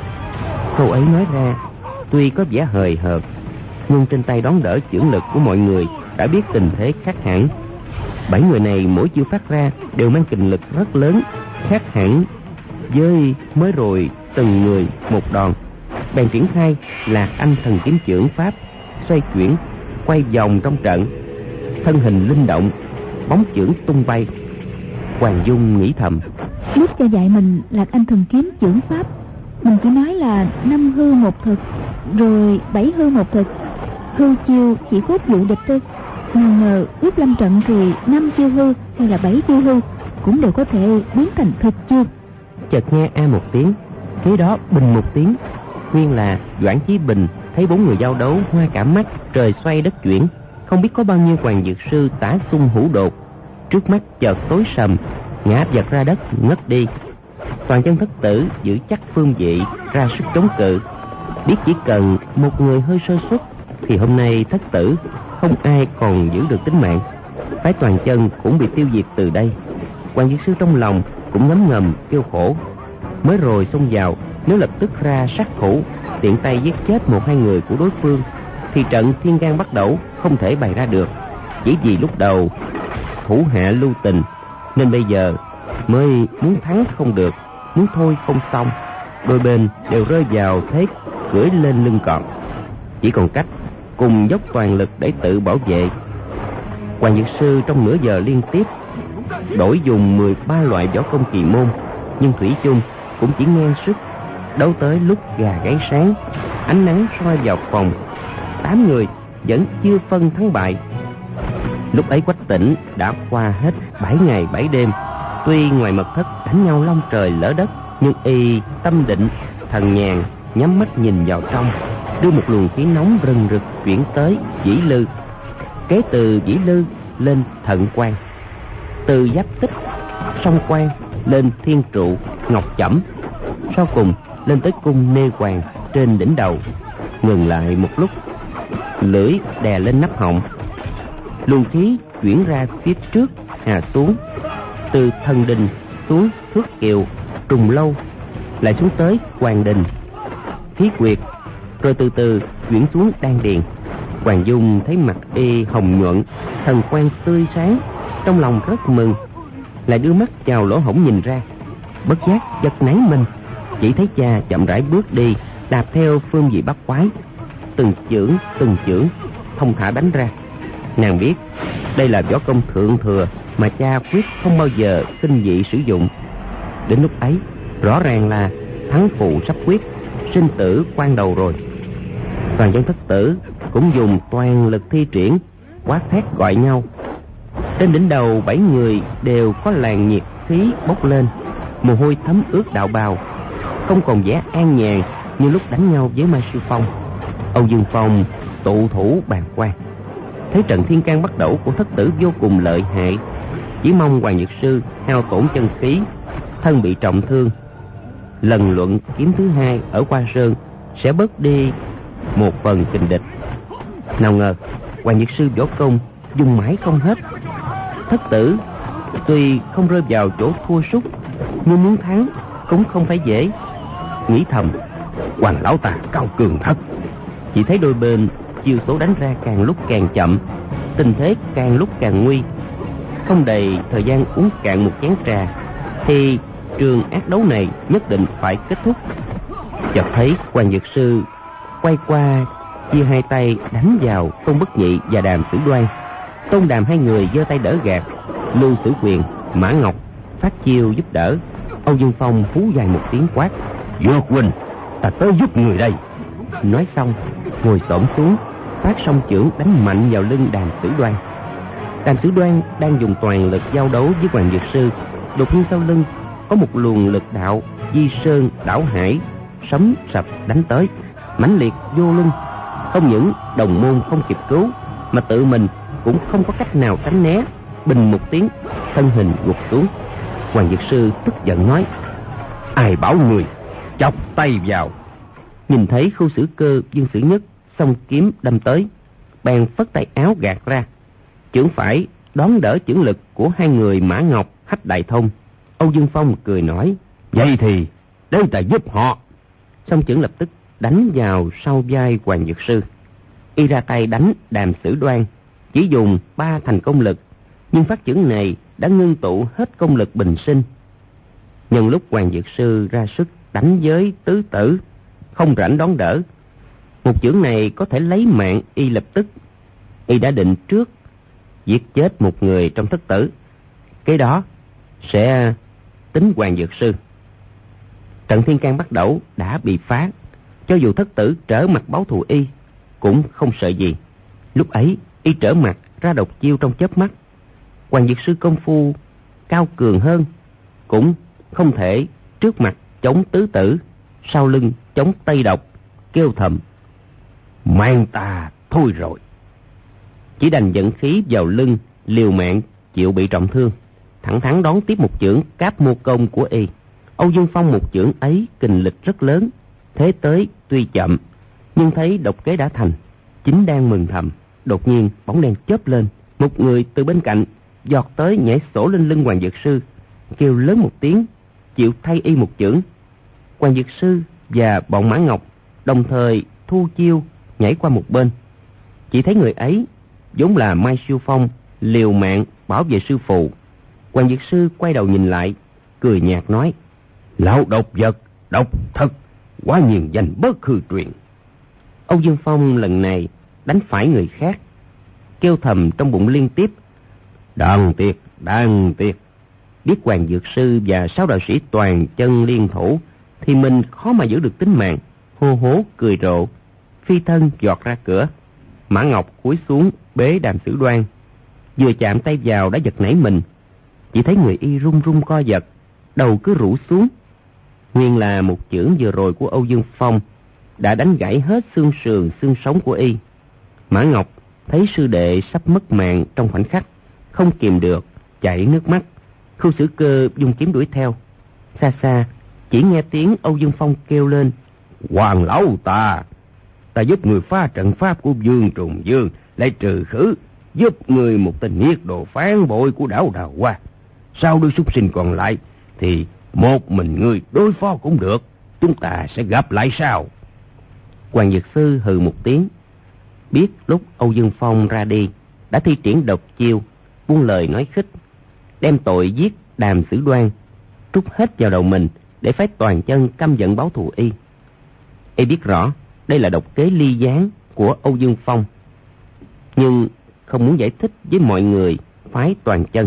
Câu ấy nói ra tuy có vẻ hời hợt, nhưng trên tay đón đỡ chưởng lực của mọi người đã biết tình thế khác hẳn. 7 người này mỗi chiêu phát ra đều mang kình lực rất lớn, khác hẳn với mới rồi từng người một đòn. Bèn triển khai Lạc Anh thần kiếm chưởng pháp, xoay chuyển quay vòng trong trận, thân hình linh động, bóng chưởng tung bay. Hoàng Dung nghĩ thầm: lúc cha dạy mình Lạc Anh thần kiếm chưởng pháp, mình chỉ nói là 5 hư 1 thực, rồi 7 hư 1 thực, hư chiêu chỉ cốt dụ địch thôi. Nào ngờ ước lâm trận thì 5 chiêu hư hay là 7 chiêu hư cũng đều có thể biến thành thực chiêu. Chợt nghe a một tiếng, kế đó bình một tiếng. Nguyên là Doãn Chí Bình thấy 4 người giao đấu hoa cả mắt, trời xoay đất chuyển, không biết có bao nhiêu Hoàng Dược Sư tả xung hữu đột. Trước mắt chợt tối sầm, ngã vật ra đất ngất đi. Toàn chân thất tử giữ chắc phương vị, ra sức chống cự, biết chỉ cần một người hơi sơ suất thì hôm nay thất tử không ai còn giữ được tính mạng. Phái Toàn chân cũng bị tiêu diệt từ đây. Hoàng Dược Sư trong lòng cũng ngấm ngầm kêu khổ. Mới rồi xông vào, nếu lập tức ra sát thủ, tiện tay giết chết 1-2 người của đối phương, thì trận thiên can bắt đầu không thể bày ra được. Chỉ vì lúc đầu thủ hạ lưu tình, nên bây giờ mới muốn thắng không được, muốn thôi không xong. Đôi bên đều rơi vào thế cưỡi lên lưng cọp, chỉ còn cách cùng dốc toàn lực để tự bảo vệ. Hoàng Dược Sư trong nửa giờ liên tiếp đổi dùng 13 loại võ công kỳ môn, nhưng thủy chung cũng chỉ ngang sức. Đấu tới lúc gà gáy sáng, ánh nắng soi vào phòng, 8 người vẫn chưa phân thắng bại. Lúc ấy Quách Tĩnh đã qua hết 7 ngày 7 đêm. Tuy ngoài mật thất đánh nhau long trời lỡ đất, nhưng y tâm định thần nhàn, nhắm mắt nhìn vào trong, đưa một luồng khí nóng rừng rực chuyển tới Dĩ Lư, kế từ Dĩ Lư lên Thận Quan, từ Giáp Tích Song Quan lên Thiên Trụ Ngọc Chẩm, sau cùng lên tới cung Nê Hoàng trên đỉnh đầu. Ngừng lại một lúc, lưỡi đè lên nắp họng, luồng khí chuyển ra phía trước hạ xuống, từ Thần Đình xuống Thước Kiều, Trùng Lâu, lại xuống tới Hoàng Đình, khí quyệt, rồi từ từ chuyển xuống đan điền. Hoàng Dung thấy mặt y hồng nhuận, thần quang tươi sáng, trong lòng rất mừng, lại đưa mắt vào lỗ hổng nhìn ra. Bất giác giật nảy mình, chỉ thấy cha chậm rãi bước đi, đạp theo phương vị bắt quái, từng chưởng thông thả đánh ra. Nàng biết đây là võ công thượng thừa mà cha quyết không bao giờ kinh dị sử dụng. Đến lúc ấy rõ ràng là thắng phụ sắp quyết, sinh tử quan đầu rồi. Toàn dân thất tử cũng dùng toàn lực thi triển, quát thét gọi nhau. Trên đỉnh đầu 7 người đều có làn nhiệt khí bốc lên, mồ hôi thấm ướt đạo bào, không còn vẻ an nhàn như lúc đánh nhau với Mai Sư Phong. Âu Dương Phong tụ thủ bàng quan, thấy trận thiên can bắt đầu của thất tử vô cùng lợi hại, chỉ mong Hoàng Dược Sư hao tổn chân khí, thân bị trọng thương, lần luận kiếm thứ hai ở Hoa Sơn sẽ bớt đi một phần kình địch. Nào ngờ Hoàng Dược Sư võ công dùng mãi không hết. Thất tử tuy không rơi vào chỗ thua sút, nhưng muốn thắng cũng không phải dễ. Nghĩ thầm, Hoàng lão ta cao cường thật. Chỉ thấy đôi bên chiêu số đánh ra càng lúc càng chậm, tình thế càng lúc càng nguy. Không đầy thời gian uống cạn một chén trà thì trường ác đấu này nhất định phải kết thúc. Chợt thấy Hoàng Dược Sư quay qua chia hai tay đánh vào Tôn Bất Nhị và Đàm Tử Đoan. Tôn Đàm hai người giơ tay đỡ gạt, Lưu Sử Quyền, Mã Ngọc phát chiêu giúp đỡ. Âu Dương Phong hú dài một tiếng quát, Dược huynh, ta tới giúp người đây. Nói xong ngồi xổm xuống, phát song chưởng đánh mạnh vào lưng Đàm Tử Đoan. Đàm Tử Đoan đang dùng toàn lực giao đấu với Hoàng Dược Sư, đột nhiên sau lưng có một luồng lực đạo di sơn đảo hải sấm sập đánh tới, mãnh liệt vô lưng. Không những đồng môn không kịp cứu, mà tự mình cũng không có cách nào tránh né. Bình một tiếng, thân hình gục xuống. Hoàng Dược Sư tức giận nói, ai bảo người chọc tay vào. Nhìn thấy Khu Sử Cơ, Dương Sử Nhất xông kiếm đâm tới, bèn phất tay áo gạt ra, chưởng phải đón đỡ chưởng lực của hai người Mã Ngọc, Hách Đại Thông. Âu Dương Phong cười nói, vậy thì để ta giúp họ. Song chưởng lập tức đánh vào sau vai Hoàng Dược Sư. Y ra tay đánh Đàm Sử Đoan, chỉ dùng 3 thành công lực, nhưng phát chưởng này đã ngưng tụ hết công lực bình sinh. Nhân lúc Hoàng Dược Sư ra sức đánh với tứ tử, không rảnh đón đỡ, một chưởng này có thể lấy mạng y lập tức. Y đã định trước giết chết một người trong thất tử, cái đó sẽ tính Hoàng Dược Sư. Trận thiên can bắt đầu đã bị phá, cho dù thất tử trở mặt báo thù y cũng không sợ gì. Lúc ấy y trở mặt ra độc chiêu trong chớp mắt. Hoàng Dược Sư công phu cao cường hơn, cũng không thể trước mặt chống tứ tử, sau lưng chống tây độc, kêu thầm, mang ta thôi rồi. Chỉ đành dẫn khí vào lưng, liều mạng chịu bị trọng thương, thẳng thắn đón tiếp một chưởng cáp mô công của y. Âu Dương Phong một chưởng ấy kình lực rất lớn, thế tới tuy chậm, nhưng thấy độc kế đã thành, chính đang mừng thầm. Đột nhiên bóng đen chớp lên, một người từ bên cạnh giọt tới nhảy sổ lên lưng Hoàng Dược Sư, kêu lớn một tiếng, chịu thay y một chưởng. Hoàng Dược Sư và bọn Mã Ngọc đồng thời thu chiêu nhảy qua một bên. Chỉ thấy người ấy vốn là Mai Siêu Phong, liều mạng bảo vệ sư phụ. Hoàng Dược Sư quay đầu nhìn lại, cười nhạt nói, lão độc vật, độc thật, quá nhiên danh bất hư truyền. Âu Dương Phong lần này đánh phải người khác, kêu thầm trong bụng liên tiếp, đáng tiếc, đáng tiếc. Biết Hoàng Dược Sư và 6 đạo sĩ toàn chân liên thủ thì mình khó mà giữ được tính mạng, hô hố cười rộ, phi thân giọt ra cửa. Mã Ngọc cúi xuống bế Đàm Sử Đoan, vừa chạm tay vào đã giật nảy mình. Chỉ thấy người y run run co giật, đầu cứ rũ xuống. Nguyên là một chưởng vừa rồi của Âu Dương Phong đã đánh gãy hết xương sườn xương sống của y. Mã Ngọc thấy sư đệ sắp mất mạng trong khoảnh khắc, không kìm được chảy nước mắt. Khu Sử Cơ dùng kiếm đuổi theo. Xa xa chỉ nghe tiếng Âu Dương Phong kêu lên, Hoàng lão ta giúp người phá trận pháp của Dương Trùng Dương, lại trừ khử, giúp người một tên nhiệt độ phản bội của đảo Đào Hoa. Sau đứa súc sinh còn lại thì một mình người đối phó cũng được, chúng ta sẽ gặp lại sau. Hoàng Dược Sư hừ một tiếng, biết lúc Âu Dương Phong ra đi đã thi triển độc chiêu, buông lời nói khích, đem tội giết Đàm Sử Đoan trút hết vào đầu mình để phái Toàn Chân căm giận báo thù y. Y biết rõ đây là độc kế ly gián của Âu Dương Phong, nhưng không muốn giải thích với mọi người phái Toàn Chân.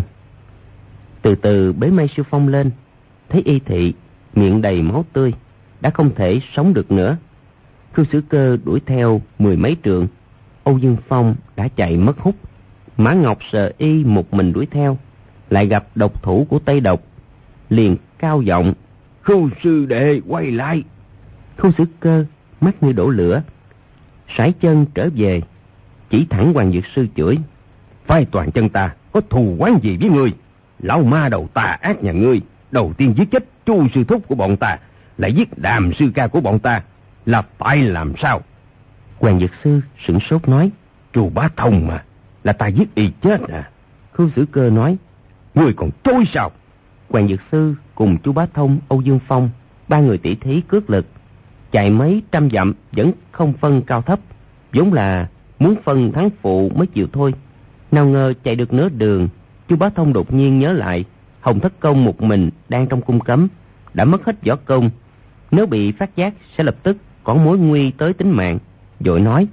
Từ từ bế Mai Sư Phong lên, thấy y thị miệng đầy máu tươi, đã không thể sống được nữa. Khưu Sử Cơ đuổi theo 10 mấy trượng, Âu Dương Phong đã chạy mất hút. Mã Ngọc sợ y một mình đuổi theo, lại gặp độc thủ của Tây Độc, liền cao giọng: Khưu sư đệ quay lại. Khưu Sử Cơ mắt như đổ lửa, sải chân trở về, chỉ thẳng Hoàng Dược Sư chửi: phái Toàn Chân ta có thù oán gì với ngươi? Lão ma đầu tà ác nhà ngươi đầu tiên giết chết Chu sư thúc của bọn ta, lại giết Đàm sư ca của bọn ta, là phải làm sao? Hoàng Dược Sư sửng sốt nói: Chu Bá Thông mà, là ta giết y chết à? Khưu Sử Cơ nói: ngươi còn chối sao? Hoàng Dược Sư cùng Chu Bá Thông, Âu Dương Phong, ba người tỷ thí cước lực, chạy mấy trăm dặm vẫn không phân cao thấp, vốn là muốn phân thắng phụ mới chịu thôi. Nào ngờ chạy được nửa đường, Chu Bá Thông đột nhiên nhớ lại Hồng Thất Công một mình đang trong cung cấm, đã mất hết võ công, nếu bị phát giác sẽ lập tức có mối nguy tới tính mạng, vội nói: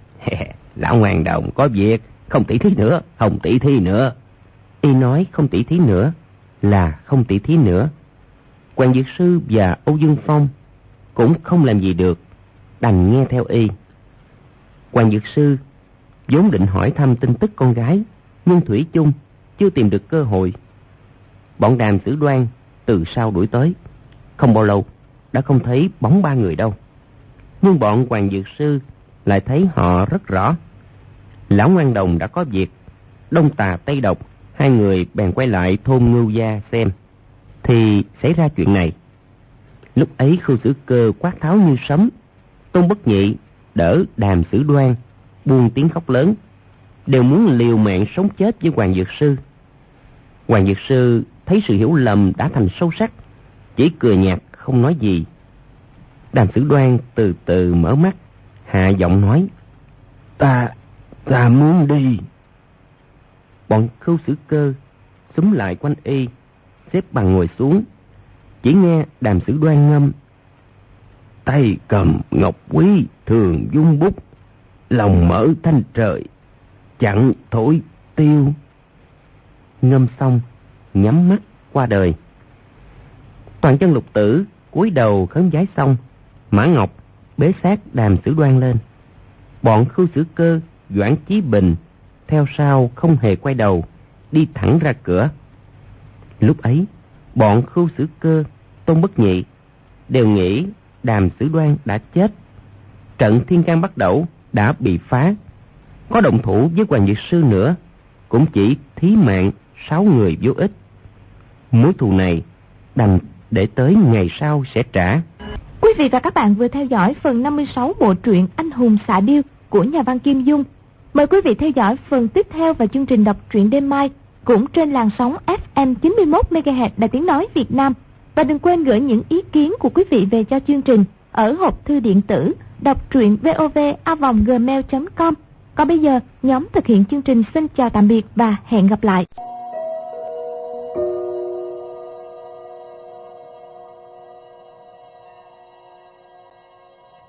Lão Hoàng Đồng có việc, không tỷ thí nữa, không tỷ thí nữa. Y nói không tỷ thí nữa là không tỷ thí nữa. Hoàng Dược Sư và Âu Dương Phong cũng không làm gì được, đành nghe theo y. Hoàng Dược Sư vốn định hỏi thăm tin tức con gái, nhưng thủy chung chưa tìm được cơ hội. Bọn Đàm Sử Đoan từ sau đuổi tới, không bao lâu đã không thấy bóng ba người đâu. Nhưng bọn Hoàng Dược Sư lại thấy họ rất rõ. Lão Ngoan Đồng đã có việc, Đông Tà Tây Độc hai người bèn quay lại thôn Ngưu Gia xem, thì xảy ra chuyện này. Lúc ấy Khưu Sử Cơ quát tháo như sấm, Tôn Bất Nhị đỡ Đàm Sử Đoan buông tiếng khóc lớn, đều muốn liều mạng sống chết với Hoàng Dược Sư. Hoàng Dược Sư thấy sự hiểu lầm đã thành sâu sắc, chỉ cười nhạt không nói gì. Đàm Sử Đoan từ từ mở mắt, hạ giọng nói: Ta muốn đi. Bọn Khưu Sử Cơ xúm lại quanh y, xếp bằng ngồi xuống. Chỉ nghe Đàm Sử Đoan ngâm: Tay cầm ngọc quý thường dung bút, lòng mở thanh trời chẳng thổi tiêu. Ngâm xong nhắm mắt qua đời. Toàn Chân Lục Tử cúi đầu khấn vái xong, Mã Ngọc bế xác Đàm Sử Đoan lên. Bọn Khưu Sử Cơ, Doãn Chí Bình theo sau không hề quay đầu, đi thẳng ra cửa. Lúc ấy bọn Khưu Sử Cơ, Tôn Bất Nhị đều nghĩ Đàm Sử Đoan đã chết, trận Thiên Can Bắt Đẩu đã bị phá, có động thủ với Hoàng Dược Sư nữa cũng chỉ thí mạng 6 người vô ích. Mối thù này đành để tới ngày sau sẽ trả. Quý vị và các bạn vừa theo dõi phần 56 bộ truyện Anh Hùng Xạ Điêu của nhà văn Kim Dung. Mời quý vị theo dõi phần tiếp theo và chương trình đọc truyện đêm mai cũng trên làn sóng FM 91 MHz Đài Tiếng Nói Việt Nam. Và đừng quên gửi những ý kiến của quý vị về cho chương trình ở hộp thư điện tử đọc truyện vov@gmail.com. Còn bây giờ, nhóm thực hiện chương trình xin chào tạm biệt và hẹn gặp lại.